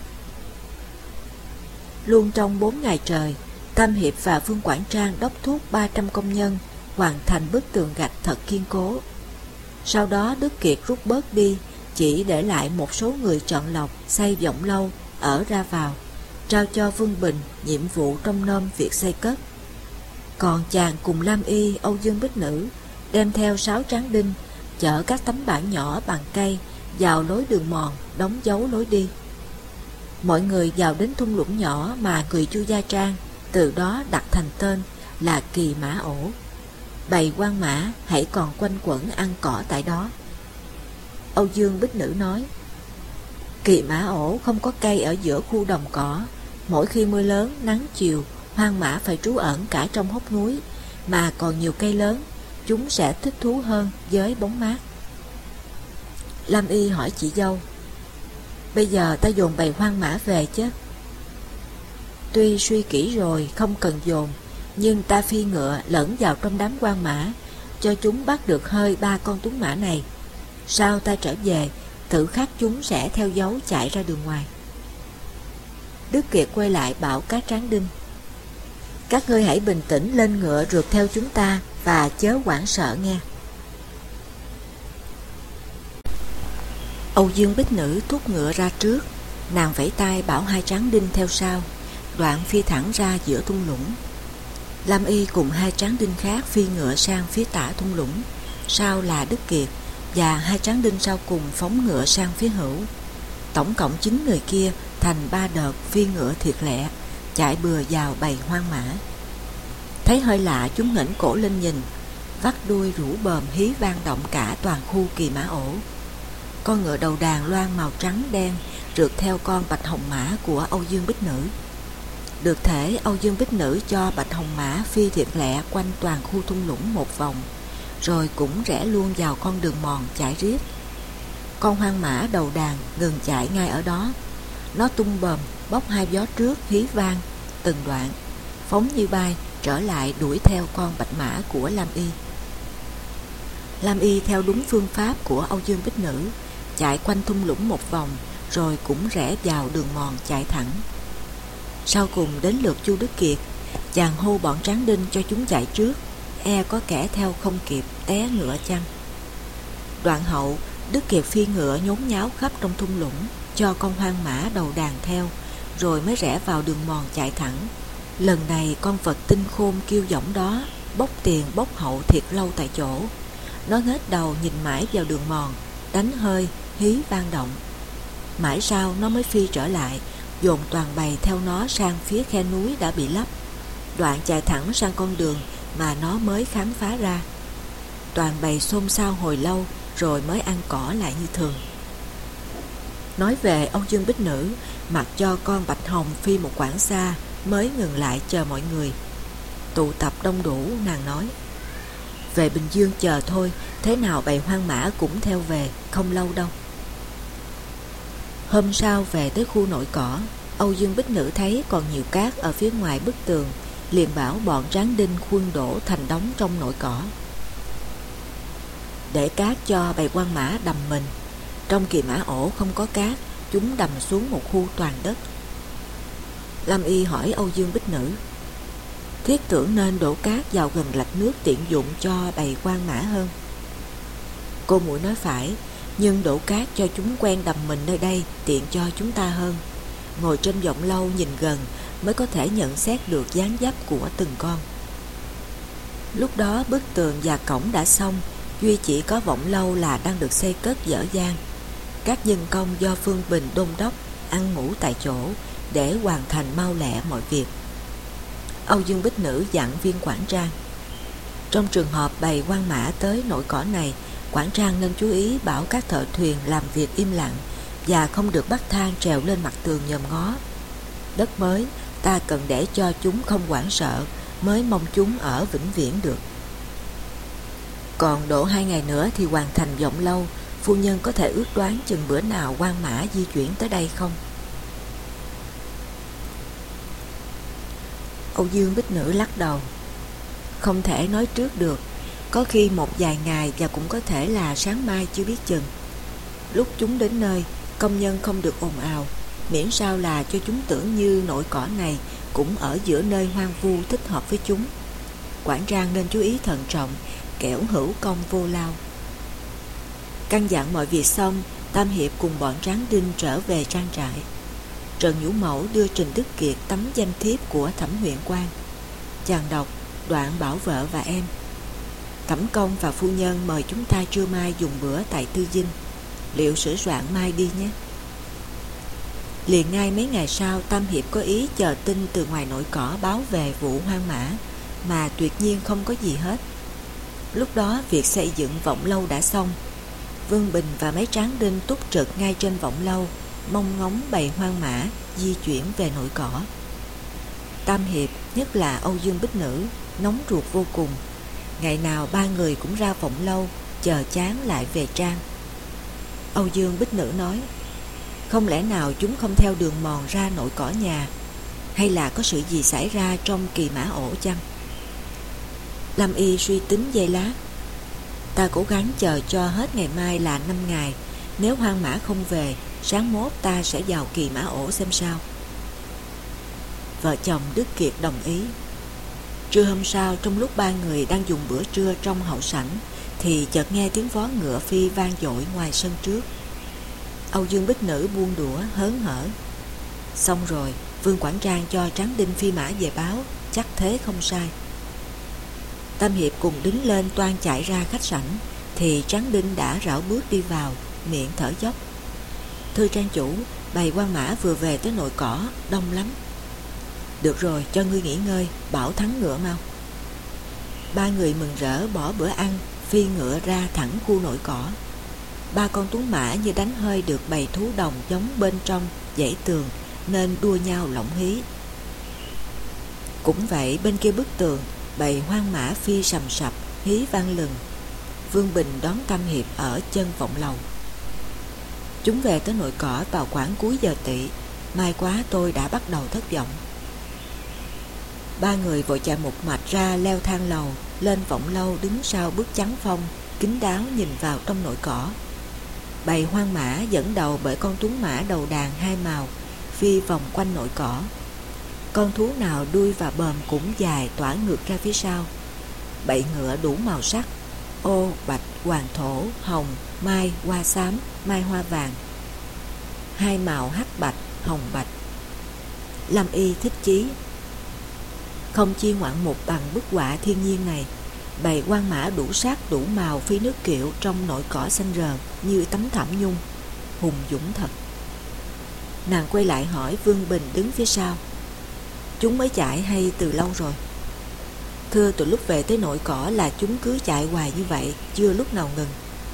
Luôn trong 4 ngày trời, Tam Hiệp và Phương Quảng Trang đốc thúc 300 công nhân hoàn thành bức tường gạch thật kiên cố. Sau đó Đức Kiệt rút bớt đi, chỉ để lại một số người chọn lọc xây Vọng Lâu ở ra vào, trao cho Vương Bình nhiệm vụ trông nom việc xây cất. Còn chàng cùng Lam Y, Âu Dương Bích Nữ đem theo 6 tráng đinh, chở các tấm bảng nhỏ bằng cây vào lối đường mòn, đóng dấu lối đi. Mọi người vào đến thung lũng nhỏ mà người Chu Gia Trang từ đó đặt thành tên là Kỳ Mã Ổ. Bầy Quan Mã hãy còn quanh quẩn ăn cỏ tại đó. Âu Dương Bích Nữ nói: Kỳ Mã Ổ không có cây ở giữa khu đồng cỏ. Mỗi khi mưa lớn, nắng chiều, hoang mã phải trú ẩn cả trong hốc núi, mà còn nhiều cây lớn, chúng sẽ thích thú hơn với bóng mát. Lam Y hỏi chị dâu: bây giờ ta dồn bầy hoang mã về chứ? Tuy suy kỹ rồi không cần dồn, nhưng ta phi ngựa lẫn vào trong đám hoang mã, cho chúng bắt được hơi 3 con tuấn mã này. Sau ta trở về, tự khắc chúng sẽ theo dấu chạy ra đường ngoài. Đức Kiệt quay lại bảo các tráng đinh: các ngươi hãy bình tĩnh lên ngựa rượt theo chúng ta và chớ hoảng sợ nghe. Âu Dương Bích Nữ thúc ngựa ra trước, nàng vẫy tay bảo hai tráng đinh theo sau, đoạn phi thẳng ra giữa thung lũng. Lam Y cùng hai tráng đinh khác phi ngựa sang phía tả thung lũng, sau là Đức Kiệt, và hai tráng đinh sau cùng phóng ngựa sang phía hữu. Tổng cộng 9 người kia thành 3 đợt phi ngựa thiệt lẹ, chạy bừa vào bầy hoang mã. Thấy hơi lạ, chúng ngẩng cổ lên nhìn, vắt đuôi rũ bờm hí vang động cả toàn khu Kỳ Mã Ổ. Con ngựa đầu đàn loan màu trắng đen rượt theo con bạch hồng mã của Âu Dương Bích Nữ. Được thể Âu Dương Bích Nữ cho bạch hồng mã phi thiệt lẹ quanh toàn khu thung lũng một vòng, rồi cũng rẽ luôn vào con đường mòn chạy riết. Con hoang mã đầu đàn ngừng chạy ngay ở đó. Nó tung bờm bốc hai gió trước hí vang từng đoạn, phóng như bay trở lại đuổi theo con bạch mã của Lam Y. Lam Y theo đúng phương pháp của Âu Dương Bích Nữ, chạy quanh thung lũng một vòng, rồi cũng rẽ vào đường mòn chạy thẳng. Sau cùng đến lượt Chu Đức Kiệt, chàng hô bọn Tráng Đinh cho chúng chạy trước, e có kẻ theo không kịp té ngựa chăng. Đoạn hậu, Đức Kiệt phi ngựa nhốn nháo khắp trong thung lũng, cho con hoang mã đầu đàn theo, rồi mới rẽ vào đường mòn chạy thẳng. Lần này con vật tinh khôn kêu giọng đó, bốc tiền bốc hậu thiệt lâu tại chỗ. Nó ngết đầu nhìn mãi vào đường mòn, đánh hơi, hí vang động. Mãi sau nó mới phi trở lại, dồn toàn bầy theo nó sang phía khe núi đã bị lấp. Đoạn chạy thẳng sang con đường mà nó mới khám phá ra. Toàn bầy xôn xao hồi lâu, rồi mới ăn cỏ lại như thường. Nói về Âu Dương Bích Nữ, mặc cho con bạch hồng phi một quãng xa, mới ngừng lại chờ mọi người. Tụ tập đông đủ, nàng nói: về Bình Dương chờ thôi, thế nào bầy hoang mã cũng theo về, không lâu đâu. Hôm sau về tới khu nội cỏ, Âu Dương Bích Nữ thấy còn nhiều cát ở phía ngoài bức tường, liền bảo bọn Tráng Đinh khuân đổ thành đống trong nội cỏ, để cát cho bầy hoang mã đầm mình. Trong Kỳ Mã Ổ không có cát, chúng đầm xuống một khu toàn đất. Lâm Y hỏi Âu Dương Bích Nữ: thiết tưởng nên đổ cát vào gần lạch nước tiện dụng cho bầy hoang mã hơn. Cô muội nói phải, nhưng đổ cát cho chúng quen đầm mình nơi đây tiện cho chúng ta hơn. Ngồi trên vọng lâu nhìn gần mới có thể nhận xét được dáng dấp của từng con. Lúc đó bức tường và cổng đã xong, duy chỉ có vọng lâu là đang được xây cất dở dang. Các nhân công do Phương Bình đôn đốc ăn ngủ tại chỗ để hoàn thành mau lẹ mọi việc. Âu Dương Bích Nữ dặn viên quản trang: trong trường hợp bầy hoang mã tới nội cỏ này, quản trang nên chú ý bảo các thợ thuyền làm việc im lặng và không được bắt thang trèo lên mặt tường nhòm ngó. Đất mới ta cần để cho chúng không hoảng sợ, mới mong chúng ở vĩnh viễn được. Còn độ 2 ngày nữa thì hoàn thành vọng lâu, phu nhân có thể ước đoán chừng bữa nào hoang mã di chuyển tới đây không? Âu Dương Bích Nữ lắc đầu: không thể nói trước được, có khi một vài ngày và cũng có thể là sáng mai chưa biết chừng. Lúc chúng đến nơi, công nhân không được ồn ào, miễn sao là cho chúng tưởng như nội cỏ này cũng ở giữa nơi hoang vu thích hợp với chúng. Quản trang nên chú ý thận trọng, kẻo hữu công vô lao. Căn dặn mọi việc xong, Tam Hiệp cùng bọn Tráng Đinh trở về trang trại. Trần Nhũ Mẫu đưa Trình Đức Kiệt tấm danh thiếp của Thẩm huyện quan. Chàng đọc, đoạn bảo vợ và em: Thẩm công và phu nhân mời chúng ta trưa mai dùng bữa tại Tư Dinh, liệu sửa soạn mai đi nhé. Liền ngay mấy ngày sau, Tam Hiệp có ý chờ tin từ ngoài nội cỏ báo về vụ hoang mã, mà tuyệt nhiên không có gì hết. Lúc đó việc xây dựng vọng lâu đã xong. Vương Bình và mấy Tráng Đinh túc trực ngay trên vọng lâu, mong ngóng bầy hoang mã di chuyển về nội cỏ. Tam Hiệp, nhất là Âu Dương Bích Nữ, nóng ruột vô cùng. Ngày nào ba người cũng ra vọng lâu, chờ chán lại về trang. Âu Dương Bích Nữ nói: không lẽ nào chúng không theo đường mòn ra nội cỏ nhà, hay là có sự gì xảy ra trong Kỳ Mã Ổ chăng? Lâm Y suy tính giây lát: ta cố gắng chờ cho hết ngày mai là 5 ngày. Nếu hoang mã không về, sáng mốt ta sẽ vào Kỳ Mã Ổ xem sao. Vợ chồng Đức Kiệt đồng ý. Trưa hôm sau, trong lúc ba người đang dùng bữa trưa trong hậu sảnh, thì chợt nghe tiếng vó ngựa phi vang dội ngoài sân trước. Âu Dương Bích Nữ buông đũa hớn hở: xong rồi, Vương quản trang cho Tráng Đinh phi mã về báo, chắc thế không sai. Tam Hiệp cùng đứng lên toan chạy ra khách sảnh, thì Tráng Đinh đã rảo bước đi vào, miệng thở dốc: thưa trang chủ, bầy hoang mã vừa về tới nội cỏ, đông lắm. Được rồi, cho ngươi nghỉ ngơi, bảo thắng ngựa mau. Ba người mừng rỡ bỏ bữa ăn, phi ngựa ra thẳng khu nội cỏ. Ba con tuấn mã như đánh hơi được bầy thú đồng giống bên trong dãy tường nên đua nhau lộng hí. Cũng vậy, bên kia bức tường, bầy hoang mã phi sầm sập, hí vang lừng. Vương Bình đón Tam Hiệp ở chân vọng lầu. Chúng về tới nội cỏ vào khoảng cuối giờ tỵ. May quá tôi đã bắt đầu thất vọng. Ba người vội chạy một mạch ra leo thang lầu, lên vọng lâu đứng sau bức chắn phong, kín đáo nhìn vào trong nội cỏ. Bầy hoang mã dẫn đầu bởi con tuấn mã đầu đàn hai màu phi vòng quanh nội cỏ. Con thú nào đuôi và bờm cũng dài tỏa ngược ra phía sau. Bầy ngựa đủ màu sắc: ô, bạch, hoàng thổ, hồng, mai, hoa xám, mai hoa vàng. Hai màu hắc bạch, hồng bạch. Lâm Y thích chí. Không chi ngoạn mục bằng bức họa thiên nhiên này. Bầy hoang mã đủ sắc đủ màu phi nước kiệu trong nội cỏ xanh rờ như tấm thảm nhung, hùng dũng thật. Nàng quay lại hỏi Vương Bình đứng phía sau: chúng mới chạy hay từ lâu rồi? Thưa, từ lúc về tới nội cỏ là chúng cứ chạy hoài như vậy, chưa lúc nào ngừng.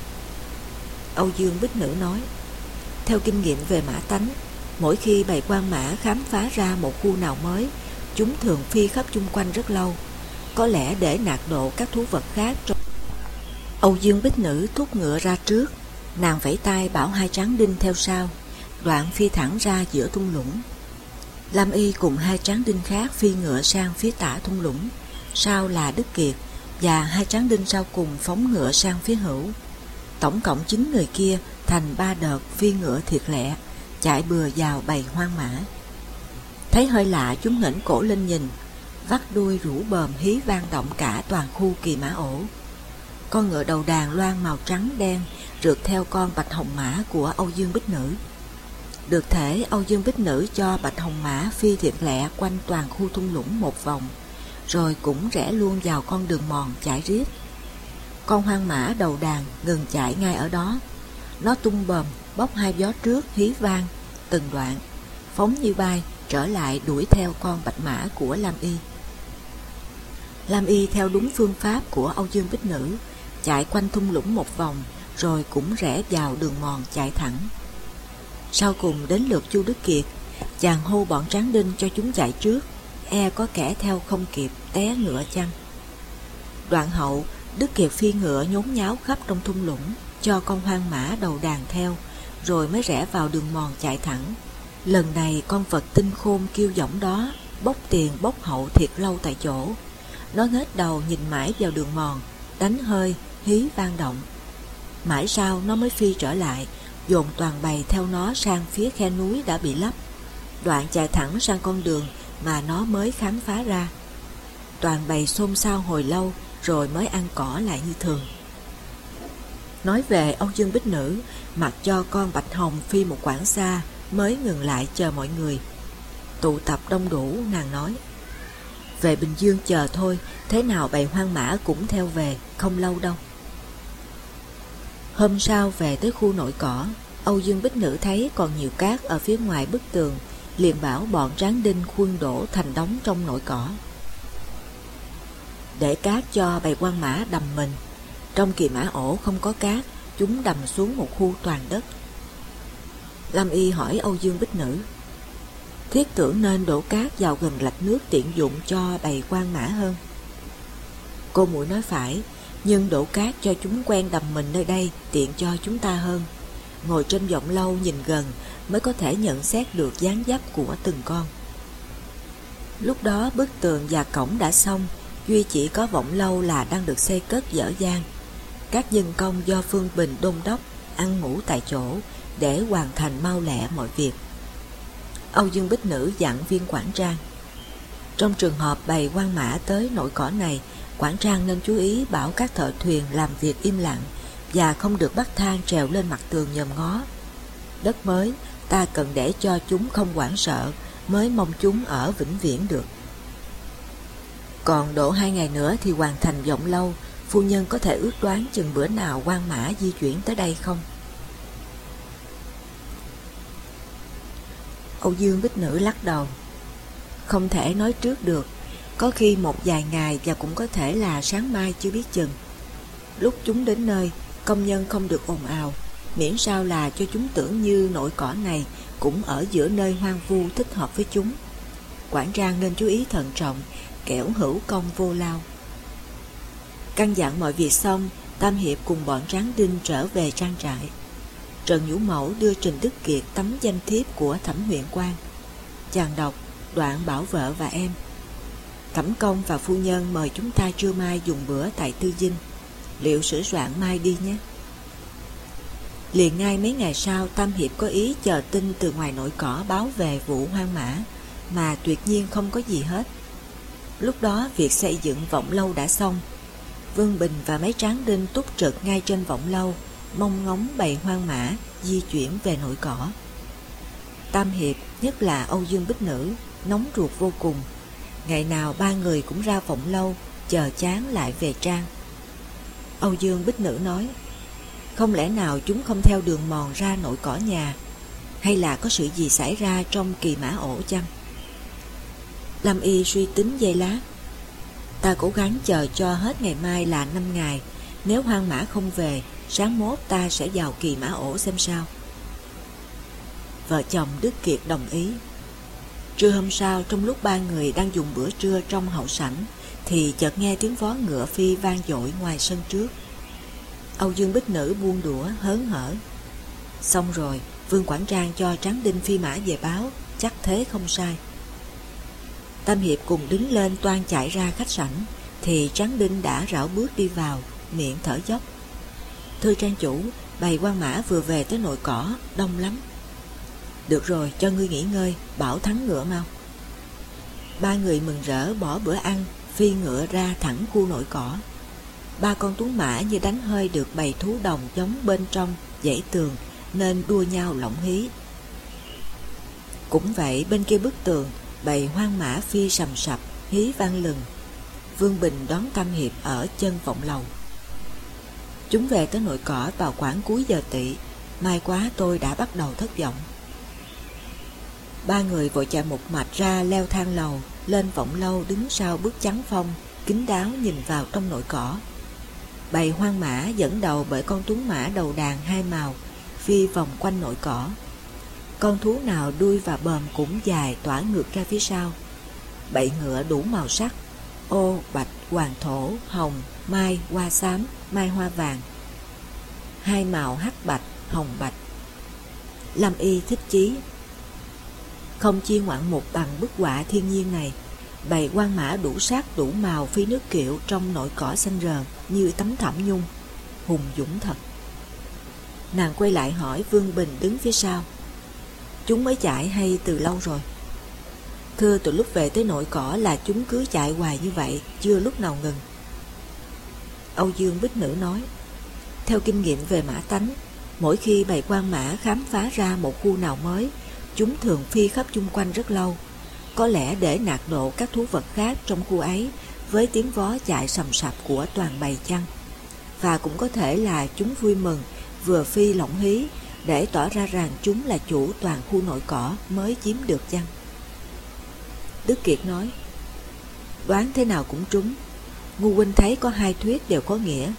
Âu Dương Bích Nữ nói: theo kinh nghiệm về mã tánh, mỗi khi bầy hoang mã khám phá ra một khu nào mới, chúng thường phi khắp chung quanh rất lâu, có lẽ để nạt độ các thú vật khác. Âu Dương Bích Nữ thúc ngựa ra trước, nàng vẫy tay bảo hai tráng đinh theo sau, đoạn phi thẳng ra giữa thung lũng. Lam Y cùng hai tráng đinh khác phi ngựa sang phía tả thung lũng, sau là Đức Kiệt, và hai tráng đinh sau cùng phóng ngựa sang phía hữu. Tổng cộng 9 người kia thành 3 đợt phi ngựa thiệt lẹ, chạy bừa vào bầy hoang mã. Thấy hơi lạ, chúng ngẩng cổ lên nhìn, vắt đuôi rũ bờm hí vang động cả toàn khu Kỳ Mã Ổ. Con ngựa đầu đàn loan màu trắng đen rượt theo con bạch hồng mã của Âu Dương Bích Nữ. Được thể, Âu Dương Bích Nữ cho bạch hồng mã phi thiệt lẹ quanh toàn khu thung lũng một vòng, rồi cũng rẽ luôn vào con đường mòn chạy riết. Con hoang mã đầu đàn ngừng chạy ngay ở đó. Nó tung bờm, bốc hai gió trước hí vang từng đoạn, phóng như bay trở lại đuổi theo con bạch mã của Lam Y. Lam Y theo đúng phương pháp của Âu Dương Bích Nữ, chạy quanh thung lũng một vòng, rồi cũng rẽ vào đường mòn chạy thẳng. Sau cùng đến lượt Chu Đức Kiệt, chàng hô bọn tráng đinh cho chúng chạy trước, e có kẻ theo không kịp té ngựa chăng. Đoạn hậu, Đức Kiệt phi ngựa nhốn nháo khắp trong thung lũng, cho con hoang mã đầu đàn theo, rồi mới rẽ vào đường mòn chạy thẳng. Lần này con vật tinh khôn kêu giọng đó bốc tiền bốc hậu thiệt lâu tại chỗ. Nó nghếch đầu nhìn mãi vào đường mòn, đánh hơi, hí vang động. Mãi sau nó mới phi trở lại, dồn toàn bầy theo nó sang phía khe núi đã bị lấp, đoạn chạy thẳng sang con đường mà nó mới khám phá ra. Toàn bầy xôn xao hồi lâu rồi mới ăn cỏ lại như thường. Nói về Âu Dương Bích Nữ, mặc cho con bạch hồng phi một quãng xa mới ngừng lại chờ mọi người. Tụ tập đông đủ, nàng nói: về Bình Dương chờ thôi, thế nào bầy hoang mã cũng theo về, không lâu đâu. Hôm sau về tới khu nội cỏ, Âu Dương Bích Nữ thấy còn nhiều cát ở phía ngoài bức tường, liền bảo bọn tráng đinh khuân đổ thành đống trong nội cỏ, để cát cho bầy hoang mã đầm mình. Trong Kỳ Mã Ổ không có cát, chúng đầm xuống một khu toàn đất. Lâm Y hỏi Âu Dương Bích Nữ: thiết tưởng nên đổ cát vào gần lạch nước tiện dụng cho bầy hoang mã hơn. Cô muội nói phải, nhưng đổ cát cho chúng quen đầm mình nơi đây tiện cho chúng ta hơn. Ngồi trên vọng lâu nhìn gần mới có thể nhận xét được dáng dấp của từng con. Lúc đó bức tường và cổng đã xong, duy chỉ có vọng lâu là đang được xây cất dở dang. Các dân công do Phương Bình đôn đốc ăn ngủ tại chỗ để hoàn thành mau lẹ mọi việc. Âu Dương Bích Nữ dặn viên quản trang: trong trường hợp bầy hoang mã tới nội cỏ này, quản trang nên chú ý bảo các thợ thuyền làm việc im lặng và không được bắt thang trèo lên mặt tường nhòm ngó. Đất mới ta cần để cho chúng không hoảng sợ, mới mong chúng ở vĩnh viễn được. Còn độ 2 ngày nữa thì hoàn thành vọng lâu, phu nhân có thể ước đoán chừng bữa nào hoang mã di chuyển tới đây không? Âu Dương Bích Nữ lắc đầu: không thể nói trước được, có khi một vài ngày và cũng có thể là sáng mai chưa biết chừng. Lúc chúng đến nơi, công nhân không được ồn ào, miễn sao là cho chúng tưởng như nỗi cỏ này cũng ở giữa nơi hoang vu thích hợp với chúng. Quản trang nên chú ý thận trọng, kẻo hữu công vô lao. Căn dặn mọi việc xong, Tam Hiệp cùng bọn Tráng Đinh trở về trang trại. Trần Nhũ Mẫu đưa Trình Đức Kiệt tấm danh thiếp của Thẩm huyện quan. Chàng đọc đoạn bảo vợ và em: Thẩm công và phu nhân mời chúng ta trưa mai dùng bữa tại Tư Dinh. Liệu sửa soạn mai đi nhé. Liền ngay mấy ngày sau, Tam Hiệp có ý chờ tin từ ngoài nội cỏ báo về vụ hoang mã, mà tuyệt nhiên không có gì hết. Lúc đó việc xây dựng vọng lâu đã xong. Vương Bình và mấy Tráng Đinh túc trực ngay trên vọng lâu, mong ngóng bầy hoang mã di chuyển về nội cỏ. Tam Hiệp, nhất là Âu Dương Bích Nữ, nóng ruột vô cùng. Ngày nào ba người cũng ra vọng lâu, chờ chán lại về trang. Âu Dương Bích Nữ nói: Không lẽ nào chúng không theo đường mòn ra nội cỏ nhà, hay là có sự gì xảy ra trong Kỳ Mã Ổ chăng? Lâm Y suy tính giây lát: Ta cố gắng chờ cho hết ngày mai là 5 ngày. Nếu hoang mã không về, sáng mốt ta sẽ vào Kỳ Mã Ổ xem sao. Vợ chồng Đức Kiệt đồng ý. Trưa hôm sau, trong lúc ba người đang dùng bữa trưa trong hậu sảnh, thì chợt nghe tiếng vó ngựa phi vang dội ngoài sân trước. Âu Dương Bích Nữ buông đũa hớn hở: Xong rồi, Vương quản trang cho Tráng Đinh phi mã về báo, chắc thế không sai. Tam Hiệp cùng đứng lên toan chạy ra khách sảnh, thì Tráng Đinh đã rảo bước đi vào, miệng thở dốc: Thưa trang chủ, bầy quan mã vừa về tới nội cỏ, đông lắm. Được rồi, cho ngươi nghỉ ngơi, bảo thắng ngựa mau. Ba người mừng rỡ bỏ bữa ăn, phi ngựa ra thẳng khu nội cỏ. Ba con tuấn mã như đánh hơi được bầy thú đồng giống bên trong dãy tường, nên đua nhau lộng hí. Cũng vậy, bên kia bức tường, bầy hoang mã phi sầm sập, hí vang lừng. Vương Bình đón Tam Hiệp ở chân vọng lầu. Chúng về tới nội cỏ vào khoảng cuối giờ tỵ. May quá tôi đã bắt đầu thất vọng. Ba người vội chạy một mạch ra leo thang lầu, lên vọng lâu đứng sau bức chắn phong, kín đáo nhìn vào trong nội cỏ. Bầy hoang mã dẫn đầu bởi con tuấn mã đầu đàn hai màu, phi vòng quanh nội cỏ. Con thú nào đuôi và bờm cũng dài tỏa ngược ra phía sau. Bầy ngựa đủ màu sắc: ô, bạch, hoàng thổ, hồng, mai, hoa xám, mai hoa vàng. Hai màu hắc bạch, hồng bạch. Lâm Y thích chí: Không chi ngoạn mục bằng bức họa thiên nhiên này. Bầy quan mã đủ sắc đủ màu phi nước kiệu trong nội cỏ xanh rờn như tấm thảm nhung, hùng dũng thật. Nàng quay lại hỏi Vương Bình đứng phía sau: Chúng mới chạy hay từ lâu rồi? Thưa, từ lúc về tới nội cỏ là chúng cứ chạy hoài như vậy, chưa lúc nào ngừng. Âu Dương Bích Nữ nói: Theo kinh nghiệm về mã tánh, mỗi khi bầy quan mã khám phá ra một khu nào mới, chúng thường phi khắp chung quanh rất lâu, có lẽ để nạt nộ các thú vật khác trong khu ấy với tiếng vó chạy sầm sập của toàn bầy chăng. Và cũng có thể là chúng vui mừng vừa phi lộng hí để tỏ ra rằng chúng là chủ toàn khu nội cỏ mới chiếm được chăng. Đức Kiệt nói: Đoán thế nào cũng trúng. Ngu huynh thấy có hai thuyết đều có nghĩa.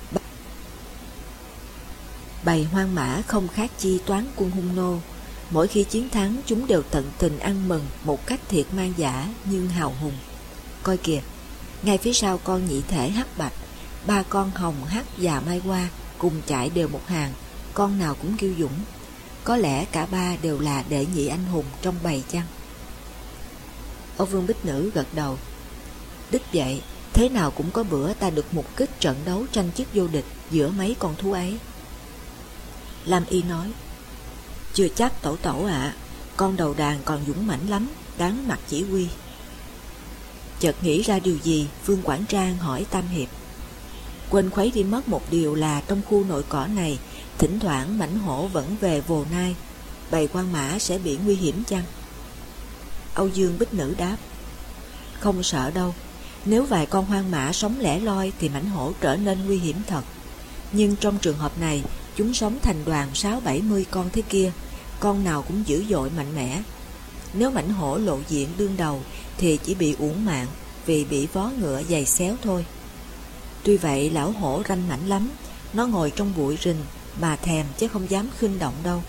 Bầy hoang mã không khác chi toán quân hung nô. Mỗi khi chiến thắng, chúng đều tận tình ăn mừng một cách thiệt man dã nhưng hào hùng. Coi kìa, ngay phía sau con nhị thể hắc bạch, ba con hồng hắc và mai hoa cùng chạy đều một hàng, con nào cũng kiêu dũng. Có lẽ cả ba đều là đệ nhị anh hùng trong bầy chăng? Âu Vương Bích Nữ gật đầu: Đích vậy, thế nào cũng có bữa ta được mục kích trận đấu tranh chức vô địch giữa mấy con thú ấy. Lam Y nói: Chưa chắc tẩu tẩu ạ, con đầu đàn còn dũng mãnh lắm, đáng mặt chỉ huy. Chợt nghĩ ra điều gì, Vương quản trang hỏi Tam Hiệp: Quên khuấy đi mất một điều là trong khu nội cỏ này thỉnh thoảng mãnh hổ vẫn về vồ nai, bầy quan mã sẽ bị nguy hiểm chăng? Âu Dương Bích Nữ đáp: Không sợ đâu. Nếu vài con hoang mã sống lẻ loi thì mãnh hổ trở nên nguy hiểm thật. Nhưng trong trường hợp này, chúng sống thành đoàn 60-70 con thế kia, con nào cũng dữ dội mạnh mẽ. Nếu mãnh hổ lộ diện đương đầu thì chỉ bị uổng mạng vì bị vó ngựa giày xéo thôi. Tuy vậy lão hổ ranh mãnh lắm, nó ngồi trong bụi rình mà thèm chứ không dám khinh động đâu.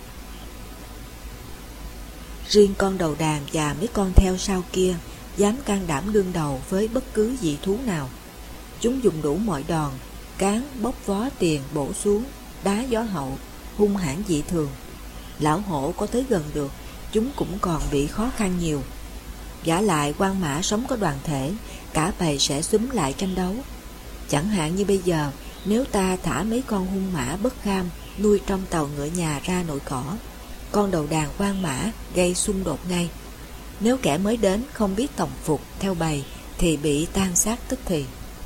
Riêng con đầu đàn và mấy con theo sau kia dám can đảm đương đầu với bất cứ dị thú nào. Chúng dùng đủ mọi đòn, cán, bóc vó tiền bổ xuống, đá gió hậu, hung hãn dị thường. Lão hổ có tới gần được, chúng cũng còn bị khó khăn nhiều. Vả lại quan mã sống có đoàn thể, cả bầy sẽ xúm lại tranh đấu. Chẳng hạn như bây giờ, nếu ta thả mấy con hung mã bất kham nuôi trong tàu ngựa nhà ra nội cỏ, con đầu đàn quan mã gây xung đột ngay. Nếu kẻ mới đến không biết tổng phục theo bầy thì bị tan xác tức thì.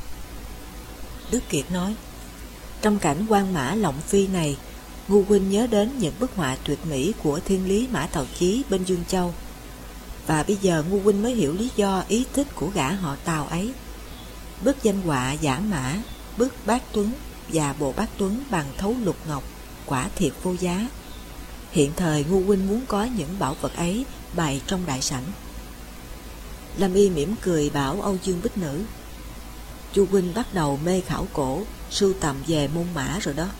Đức Kiệt nói, trong cảnh quan mã lộng phi này, Ngu huynh nhớ đến những bức họa tuyệt mỹ của thiên lý Mã Tàu Chí bên Dương Châu. Và bây giờ Ngu huynh mới hiểu lý do ý thích của gã họ Tàu ấy. Bức danh họa Giả Mã, bức Bát Tuấn và bộ Bát Tuấn bằng thấu lục ngọc quả thiệt vô giá. Hiện thời Ngu huynh muốn có những bảo vật ấy bày trong đại sảnh. Lâm Y mỉm cười bảo Âu Dương Bích Nữ, Chu huynh bắt đầu mê khảo cổ, sưu tầm về môn mã rồi đó.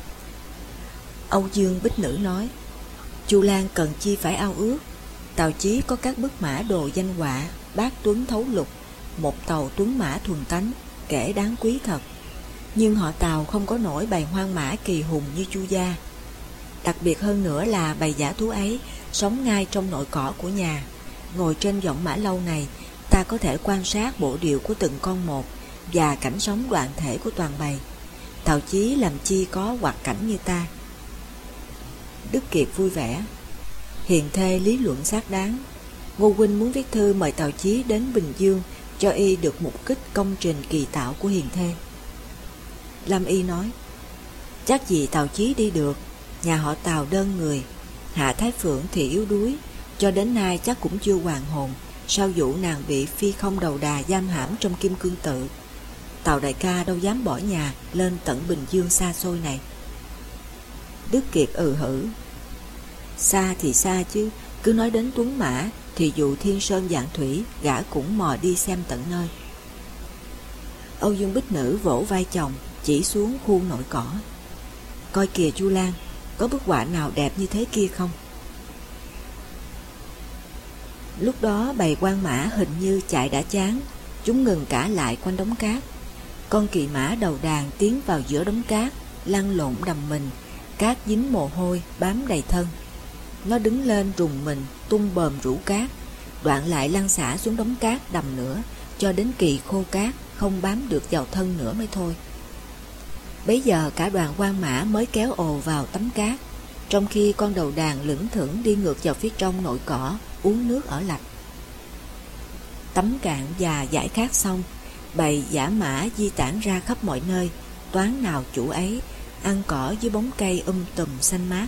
Âu Dương Bích Nữ nói, Chu Lan cần chi phải ao ước. Tàu Chí có các bức mã đồ danh họa Bát Tuấn thấu lục, một tàu tuấn mã thuần tánh, kể đáng quý thật. Nhưng họ Tàu không có nổi bầy hoang mã kỳ hùng như Chu gia. Đặc biệt hơn nữa là bầy giả thú ấy sống ngay trong nội cỏ của nhà. Ngồi trên võng mã lâu này, ta có thể quan sát bộ điệu của từng con một và cảnh sống đoạn thể của toàn bầy. Tàu Chí làm chi có hoạt cảnh như ta. Đức Kiệt vui vẻ, hiền thê lý luận xác đáng. Ngô huynh muốn viết thư mời Tàu Chí đến Bình Dương cho y được mục kích công trình kỳ tạo của hiền thê. Lâm Y nói, chắc gì Tàu Chí đi được, nhà họ Tàu đơn người, Hạ Thái Phượng thì yếu đuối, cho đến nay chắc cũng chưa hoàn hồn sau vụ nàng bị phi không đầu đà giam hãm trong Kim Cương Tự. Tàu đại ca đâu dám bỏ nhà lên tận Bình Dương xa xôi này. Đức Kiệt hử, xa thì xa chứ, cứ nói đến tuấn mã thì dù thiên sơn vạn thủy gã cũng mò đi xem tận nơi. Âu Dương Bích Nữ vỗ vai chồng, chỉ xuống khu nội cỏ, coi kìa Chu Lan, có bức họa nào đẹp như thế kia không? Lúc đó bầy quan mã hình như chạy đã chán, chúng ngừng cả lại quanh đống cát. Con kỳ mã đầu đàn tiến vào giữa đống cát, lăn lộn đầm mình, cát dính mồ hôi bám đầy thân. Nó đứng lên rùng mình, tung bờm rũ cát, đoạn lại lăn xả xuống đống cát đầm nữa, cho đến kỳ khô cát không bám được vào thân nữa mới thôi. Bấy giờ cả đoàn quan mã mới kéo ồ vào tấm cát, trong khi con đầu đàn lững thững đi ngược vào phía trong nội cỏ uống nước ở lạch. Tắm cạn và giải khát xong, bầy giả mã di tản ra khắp mọi nơi, toán nào chủ ấy, ăn cỏ dưới bóng cây tùm xanh mát.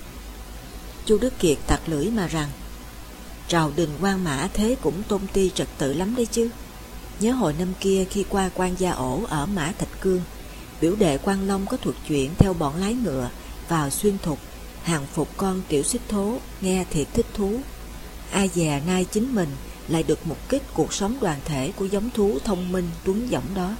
Chu Đức Kiệt tặc lưỡi mà rằng, trào đình quan mã thế cũng tôn ti trật tự lắm đấy chứ. Nhớ hồi năm kia khi qua Quan Gia Ổ ở Mã Thạch Cương, biểu đệ Quan Long có thuật chuyện theo bọn lái ngựa vào xuyên thục, hàng phục con tiểu xích thố, nghe thiệt thích thú. Ai dè nay chính mình lại được mục kích cuộc sống đoàn thể của giống thú thông minh tuấn dõng đó.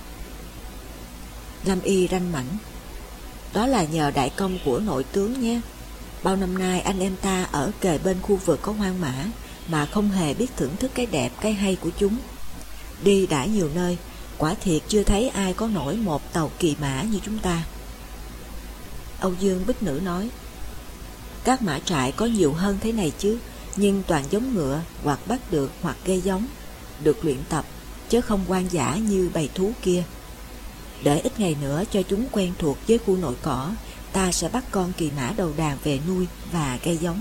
Lâm Y ranh mảnh, đó là nhờ đại công của nội tướng nhé. Bao năm nay anh em ta ở kề bên khu vực có hoang mã mà không hề biết thưởng thức cái đẹp cái hay của chúng. Đi đã nhiều nơi, quả thiệt chưa thấy ai có nổi một tàu kỳ mã như chúng ta. Âu Dương Bích Nữ nói, các mã trại có nhiều hơn thế này chứ, nhưng toàn giống ngựa, hoặc bắt được hoặc gây giống, được luyện tập, chứ không hoang dã như bầy thú kia. Để ít ngày nữa cho chúng quen thuộc với khu nội cỏ, ta sẽ bắt con kỳ mã đầu đàn về nuôi và gây giống.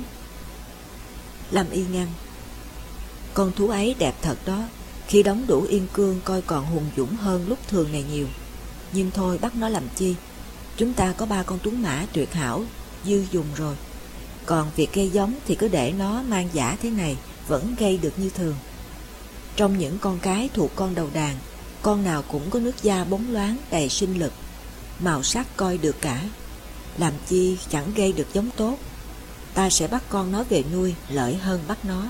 Lâm Y ngăn, con thú ấy đẹp thật đó, khi đóng đủ yên cương coi còn hùng dũng hơn lúc thường này nhiều. Nhưng thôi bắt nó làm chi, chúng ta có 3 con tuấn mã tuyệt hảo dư dùng rồi. Còn việc gây giống thì cứ để nó mang giả thế này vẫn gây được như thường. Trong những con cái thuộc con đầu đàn, con nào cũng có nước da bóng loáng đầy sinh lực, màu sắc coi được cả, làm chi chẳng gây được giống tốt. Ta sẽ bắt con nó về nuôi lợi hơn bắt nó.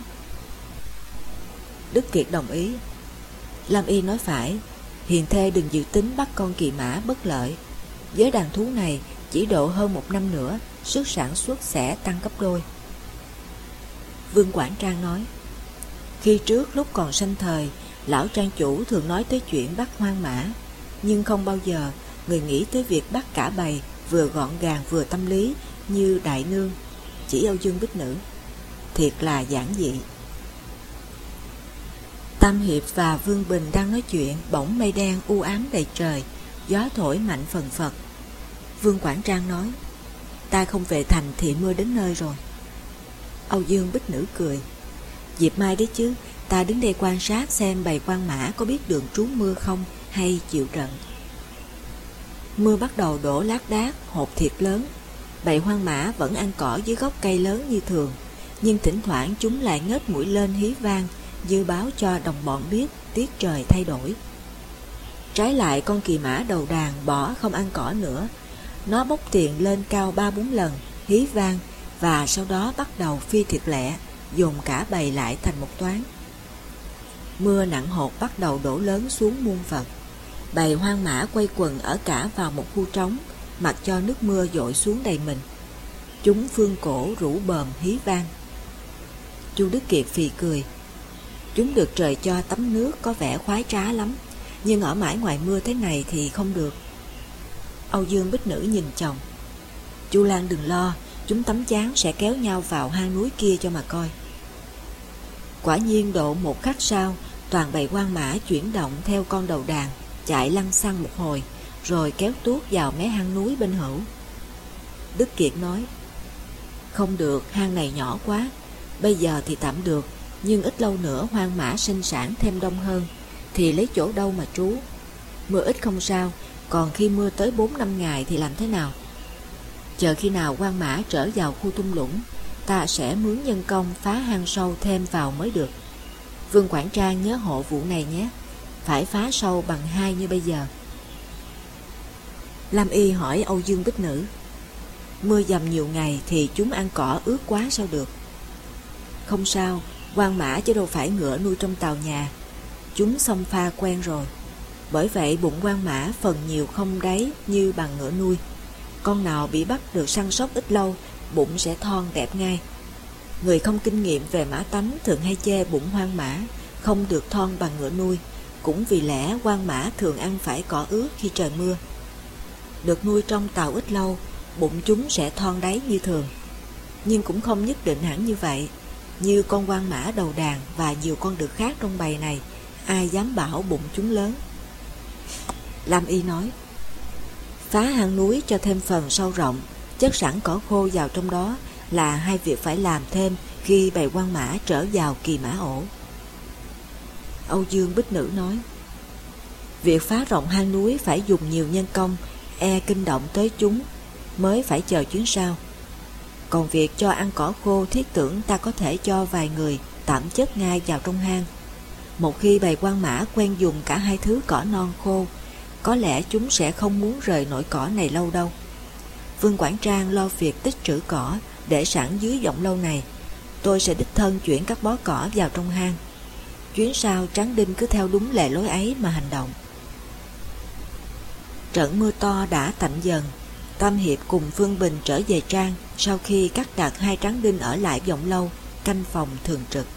Đức Kiệt đồng ý. Lâm Y nói phải, hiền thê đừng dự tính bắt con kỳ mã bất lợi. Với đàn thú này chỉ độ hơn 1 năm nữa, sức sản xuất sẽ tăng gấp đôi. Vương Quảng Trang nói, khi trước lúc còn sanh thời, lão trang chủ thường nói tới chuyện bắt hoang mã, nhưng không bao giờ người nghĩ tới việc bắt cả bầy vừa gọn gàng vừa tâm lý như đại nương, chỉ Âu Dương Bích Nữ. Thiệt là giản dị. Tam Hiệp và Vương Bình đang nói chuyện, bỗng mây đen u ám đầy trời, gió thổi mạnh phần phật. Vương Quảng Trang nói, ta không về thành thì mưa đến nơi rồi. Âu Dương Bích Nữ cười, dịp mai đấy chứ, ta đứng đây quan sát xem bầy quan mã có biết đường trú mưa không hay chịu trận. Mưa bắt đầu đổ lác đác, hột thiệt lớn. Bầy hoang mã vẫn ăn cỏ dưới gốc cây lớn như thường, nhưng thỉnh thoảng chúng lại ngớt mũi lên hí vang, như báo cho đồng bọn biết tiết trời thay đổi. Trái lại, con kỳ mã đầu đàn bỏ không ăn cỏ nữa. Nó bốc tiền lên cao 3-4 lần, hí vang, và sau đó bắt đầu phi thiệt lẹ, dồn cả bầy lại thành một toán. Mưa nặng hột bắt đầu đổ lớn xuống muôn Phật. Bầy hoang mã quay quần ở cả vào một khu trống, mặc cho nước mưa dội xuống đầy mình. Chúng phương cổ rũ bờm hí vang. Chu Đức Kiệt phì cười, chúng được trời cho tắm nước có vẻ khoái trá lắm, nhưng ở mãi ngoài mưa thế này thì không được. Âu Dương Bích Nữ nhìn chồng, Chu Lan đừng lo, chúng tắm chán sẽ kéo nhau vào hang núi kia cho mà coi. Quả nhiên độ một khắc sau, toàn bầy hoang mã chuyển động theo con đầu đàn, chạy lăn xăng một hồi, rồi kéo tuốt vào mé hang núi bên hữu. Đức Kiệt nói, không được, hang này nhỏ quá, bây giờ thì tạm được, nhưng ít lâu nữa hoang mã sinh sản thêm đông hơn, thì lấy chỗ đâu mà trú. Mưa ít không sao, còn khi mưa tới 4-5 ngày thì làm thế nào? Chờ khi nào hoang mã trở vào khu thung lũng, ta sẽ mướn nhân công phá hang sâu thêm vào mới được. Vương Quảng Trang nhớ hộ vụ này nhé, phải phá sâu bằng 2 như bây giờ. Lam Y hỏi Âu Dương Bích Nữ, mưa dầm nhiều ngày thì chúng ăn cỏ ướt quá sao được? Không sao, hoang mã chứ đâu phải ngựa nuôi trong tàu nhà, chúng xông pha quen rồi. Bởi vậy bụng hoang mã phần nhiều không đáy như bằng ngựa nuôi. Con nào bị bắt được săn sóc ít lâu, bụng sẽ thon đẹp ngay. Người không kinh nghiệm về mã tánh thường hay chê bụng hoang mã không được thon bằng ngựa nuôi, cũng vì lẽ hoang mã thường ăn phải cỏ ướt khi trời mưa. Được nuôi trong tàu ít lâu, bụng chúng sẽ thon đáy như thường. Nhưng cũng không nhất định hẳn như vậy. Như con hoang mã đầu đàn và nhiều con đực khác trong bầy này, ai dám bảo bụng chúng lớn. Lam Y nói, phá hang núi cho thêm phần sâu rộng, chất sẵn cỏ khô vào trong đó là 2 việc phải làm thêm khi bầy hoang mã trở vào kỳ mã ổ. Âu Dương Bích Nữ nói, việc phá rộng hang núi phải dùng nhiều nhân công, e kinh động tới chúng, mới phải chờ chuyến sau. Còn việc cho ăn cỏ khô thiết tưởng ta có thể cho vài người tạm chất ngay vào trong hang. Một khi bầy hoang mã quen dùng cả 2 thứ cỏ non khô, có lẽ chúng sẽ không muốn rời nỗi cỏ này lâu đâu. Vương Quảng Trang lo việc tích trữ cỏ để sẵn dưới giọng lâu này. Tôi sẽ đích thân chuyển các bó cỏ vào trong hang. Chuyến sau Tráng Đinh cứ theo đúng lề lối ấy mà hành động. Trận mưa to đã tạnh dần. Tam Hiệp cùng Vương Bình trở về trang sau khi cắt đặt 2 Tráng Đinh ở lại vọng lâu canh phòng thường trực.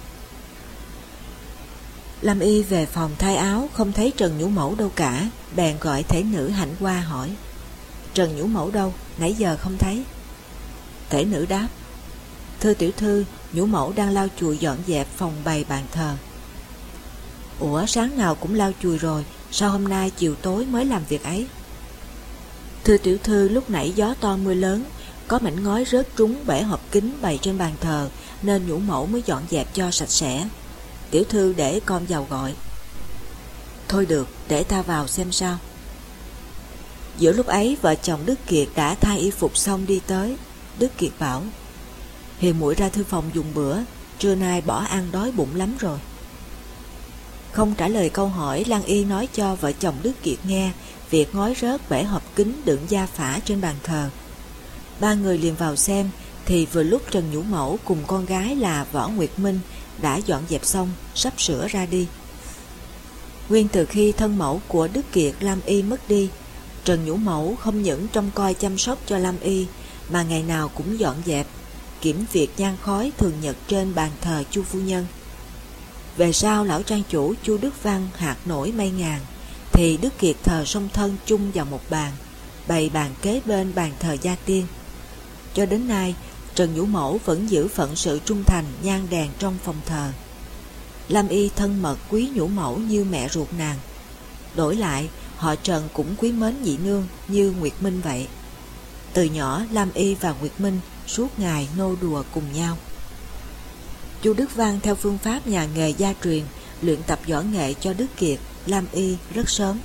Lam Y về phòng thay áo không thấy Trần Nhũ Mẫu đâu cả, bèn gọi thể nữ Hạnh qua hỏi, Trần Nhũ Mẫu đâu, nãy giờ không thấy. Thể nữ đáp, thưa tiểu thư, Nhũ Mẫu đang lau chùi dọn dẹp phòng bày bàn thờ. Ủa, sáng nào cũng lau chùi rồi, sao hôm nay chiều tối mới làm việc ấy? Thưa tiểu thư, lúc nãy gió to mưa lớn, có mảnh ngói rớt trúng bể hộp kính bày trên bàn thờ, nên Nhũ Mẫu mới dọn dẹp cho sạch sẽ. Tiểu thư để con vào gọi. Thôi được, để ta vào xem sao. Giữa lúc ấy vợ chồng Đức Kiệt đã thay y phục xong đi tới. Đức Kiệt bảo, Hiền muội ra thư phòng dùng bữa, trưa nay bỏ ăn đói bụng lắm rồi. Không trả lời câu hỏi, Lan Y nói cho vợ chồng Đức Kiệt nghe việc ngói rớt bể hộp kính đựng gia phả trên bàn thờ. 3 người liền vào xem, thì vừa lúc Trần Nhũ Mẫu cùng con gái là Võ Nguyệt Minh đã dọn dẹp xong, sắp sửa ra đi. Nguyên từ khi thân mẫu của Đức Kiệt Lam Y mất đi, Trần Nhũ Mẫu không những trông coi chăm sóc cho Lâm Y mà ngày nào cũng dọn dẹp, kiểm việc nhang khói thường nhật trên bàn thờ Chu phu nhân. Về sau lão trang chủ Chu Đức Văn hạt nổi mây ngàn, thì Đức Kiệt thờ song thân chung vào một bàn, bày bàn kế bên bàn thờ gia tiên. Cho đến nay, Trần Nhũ Mẫu vẫn giữ phận sự trung thành nhang đèn trong phòng thờ. Lâm Y thân mật quý Nhũ Mẫu như mẹ ruột nàng. Đổi lại, họ Trần cũng quý mến nhị nương như Nguyệt Minh vậy. Từ nhỏ, Lâm Y và Nguyệt Minh suốt ngày nô đùa cùng nhau. Chu Đức Văn theo phương pháp nhà nghề gia truyền luyện tập võ nghệ cho Đức Kiệt, Lâm Y rất sớm.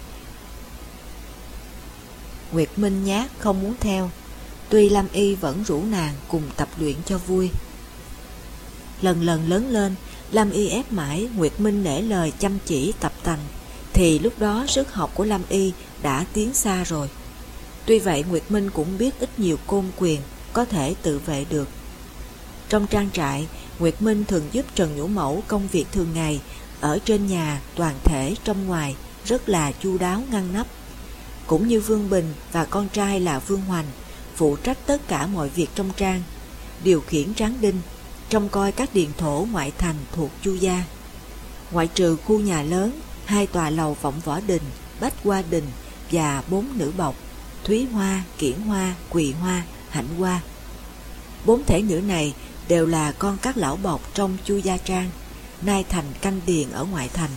Nguyệt Minh nhát không muốn theo, tuy Lâm Y vẫn rủ nàng cùng tập luyện cho vui. Lần lần lớn lên, Lâm Y ép mãi Nguyệt Minh nể lời chăm chỉ tập tành, thì lúc đó sức học của Lâm Y đã tiến xa rồi. Tuy vậy Nguyệt Minh cũng biết ít nhiều côn quyền, có thể tự vệ được. Trong trang trại, Nguyệt Minh thường giúp Trần Nhũ Mẫu công việc thường ngày, ở trên nhà, toàn thể, trong ngoài, rất là chu đáo ngăn nắp. Cũng như Vương Bình và con trai là Vương Hoành, phụ trách tất cả mọi việc trong trang, điều khiển tráng đinh, trông coi các điền thổ ngoại thành thuộc Chu gia. Ngoại trừ khu nhà lớn, 2 tòa lầu Vọng Võ Đình, Bách Hoa Đình và 4 nữ bộc, Thúy Hoa, Kiển Hoa, Quỳ Hoa, Hạnh Hoa. 4 thể nữ này đều là con các lão bộc trong Chu gia trang, nay thành canh điền ở ngoại thành.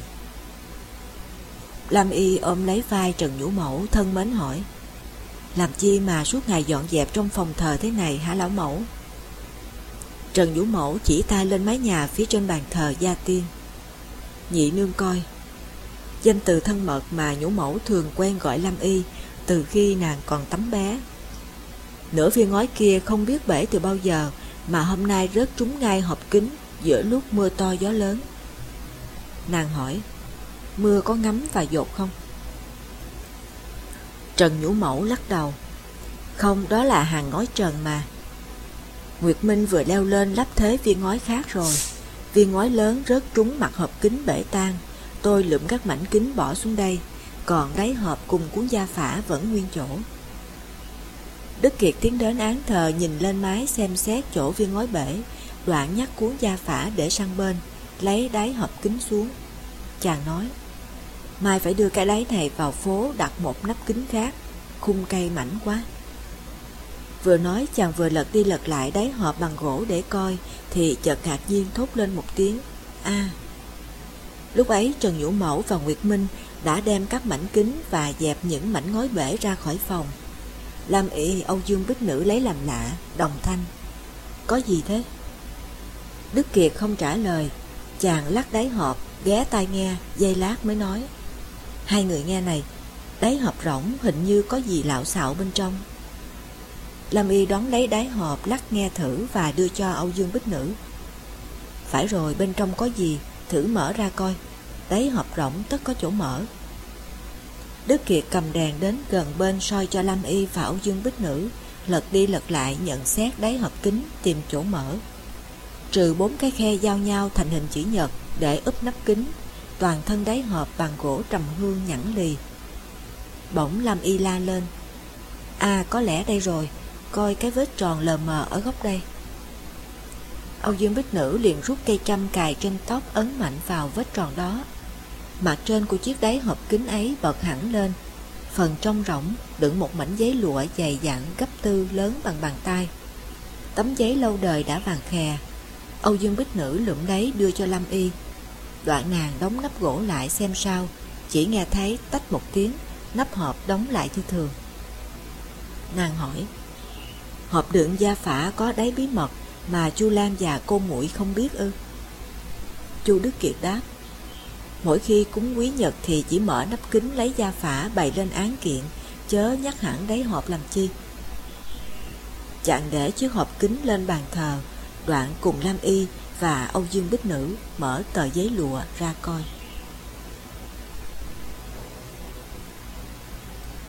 Lâm Y ôm lấy vai Trần Nhũ Mẫu thân mến hỏi: làm chi mà suốt ngày dọn dẹp trong phòng thờ thế này hả lão mẫu? Trần Nhũ Mẫu chỉ tay lên mái nhà phía trên bàn thờ gia tiên. Nhị nương coi. Danh từ thân mật mà Nhũ Mẫu thường quen gọi Lâm Y từ khi nàng còn tấm bé. Nửa viên ngói kia không biết bể từ bao giờ mà hôm nay rớt trúng ngay hộp kính giữa lúc mưa to gió lớn. Nàng hỏi: mưa có ngấm và dột không? Trần Nhũ Mẫu lắc đầu: không, đó là hàng ngói trần mà. Nguyệt Minh vừa leo lên lắp thế viên ngói khác rồi. Viên ngói lớn rớt trúng mặt hộp kính bể tan. Tôi lượm các mảnh kính bỏ xuống đây, còn đáy hộp cùng cuốn gia phả vẫn nguyên chỗ. Đức Kiệt tiến đến án thờ nhìn lên mái xem xét chỗ viên ngói bể, đoạn nhắc cuốn gia phả để sang bên, lấy đáy hộp kính xuống. Chàng nói: mai phải đưa cái đáy này vào phố đặt một nắp kính khác, khung cây mảnh quá. Vừa nói chàng vừa lật đi lật lại đáy hộp bằng gỗ để coi, thì chợt ngạc nhiên thốt lên một tiếng: a. Lúc ấy Trần Nhũ Mẫu và Nguyệt Minh đã đem các mảnh kính và dẹp những mảnh ngói bể ra khỏi phòng. Lâm Y, Âu Dương Bích Nữ lấy làm lạ, đồng thanh: có gì thế? Đức Kiệt không trả lời, chàng lắc đáy hộp, ghé tai nghe, giây lát mới nói: hai người nghe này, đáy hộp rỗng hình như có gì lạo xạo bên trong. Lâm Y đón lấy đáy hộp, lắc nghe thử và đưa cho Âu Dương Bích Nữ. Phải rồi, bên trong có gì, thử mở ra coi, đáy hộp rỗng tất có chỗ mở. Đức Kiệt cầm đèn đến gần bên soi cho Lâm Y và Âu Dương Bích Nữ, lật đi lật lại nhận xét đáy hộp kính tìm chỗ mở. Trừ 4 cái khe giao nhau thành hình chữ nhật để úp nắp kính, toàn thân đáy hộp bằng gỗ trầm hương nhẵn lì. Bỗng Lâm Y la lên: à, có lẽ đây rồi, coi cái vết tròn lờ mờ ở góc đây. Âu Dương Bích Nữ liền rút cây trâm cài trên tóc ấn mạnh vào vết tròn đó. Mặt trên của chiếc đáy hộp kính ấy bật hẳn lên, phần trong rỗng đựng một mảnh giấy lụa dày dặn gấp 4 lớn bằng bàn tay. Tấm giấy lâu đời đã vàng khè. Âu Dương Bích Nữ lượm lấy đưa cho Lâm Y. Đoạn nàng đóng nắp gỗ lại xem sao, chỉ nghe thấy tách một tiếng, nắp hộp đóng lại như thường. Nàng hỏi: hộp đựng gia phả có đáy bí mật mà Chu Lam và cô muội không biết ư? Chu Đức Kiệt đáp: mỗi khi cúng quý nhật thì chỉ mở nắp kính lấy gia phả bày lên án kiện, chớ nhắc hẳn đáy hộp làm chi. Chàng để chiếc hộp kính lên bàn thờ, đoạn cùng Lam Y và Âu Dương Bích Nữ mở tờ giấy lụa ra coi.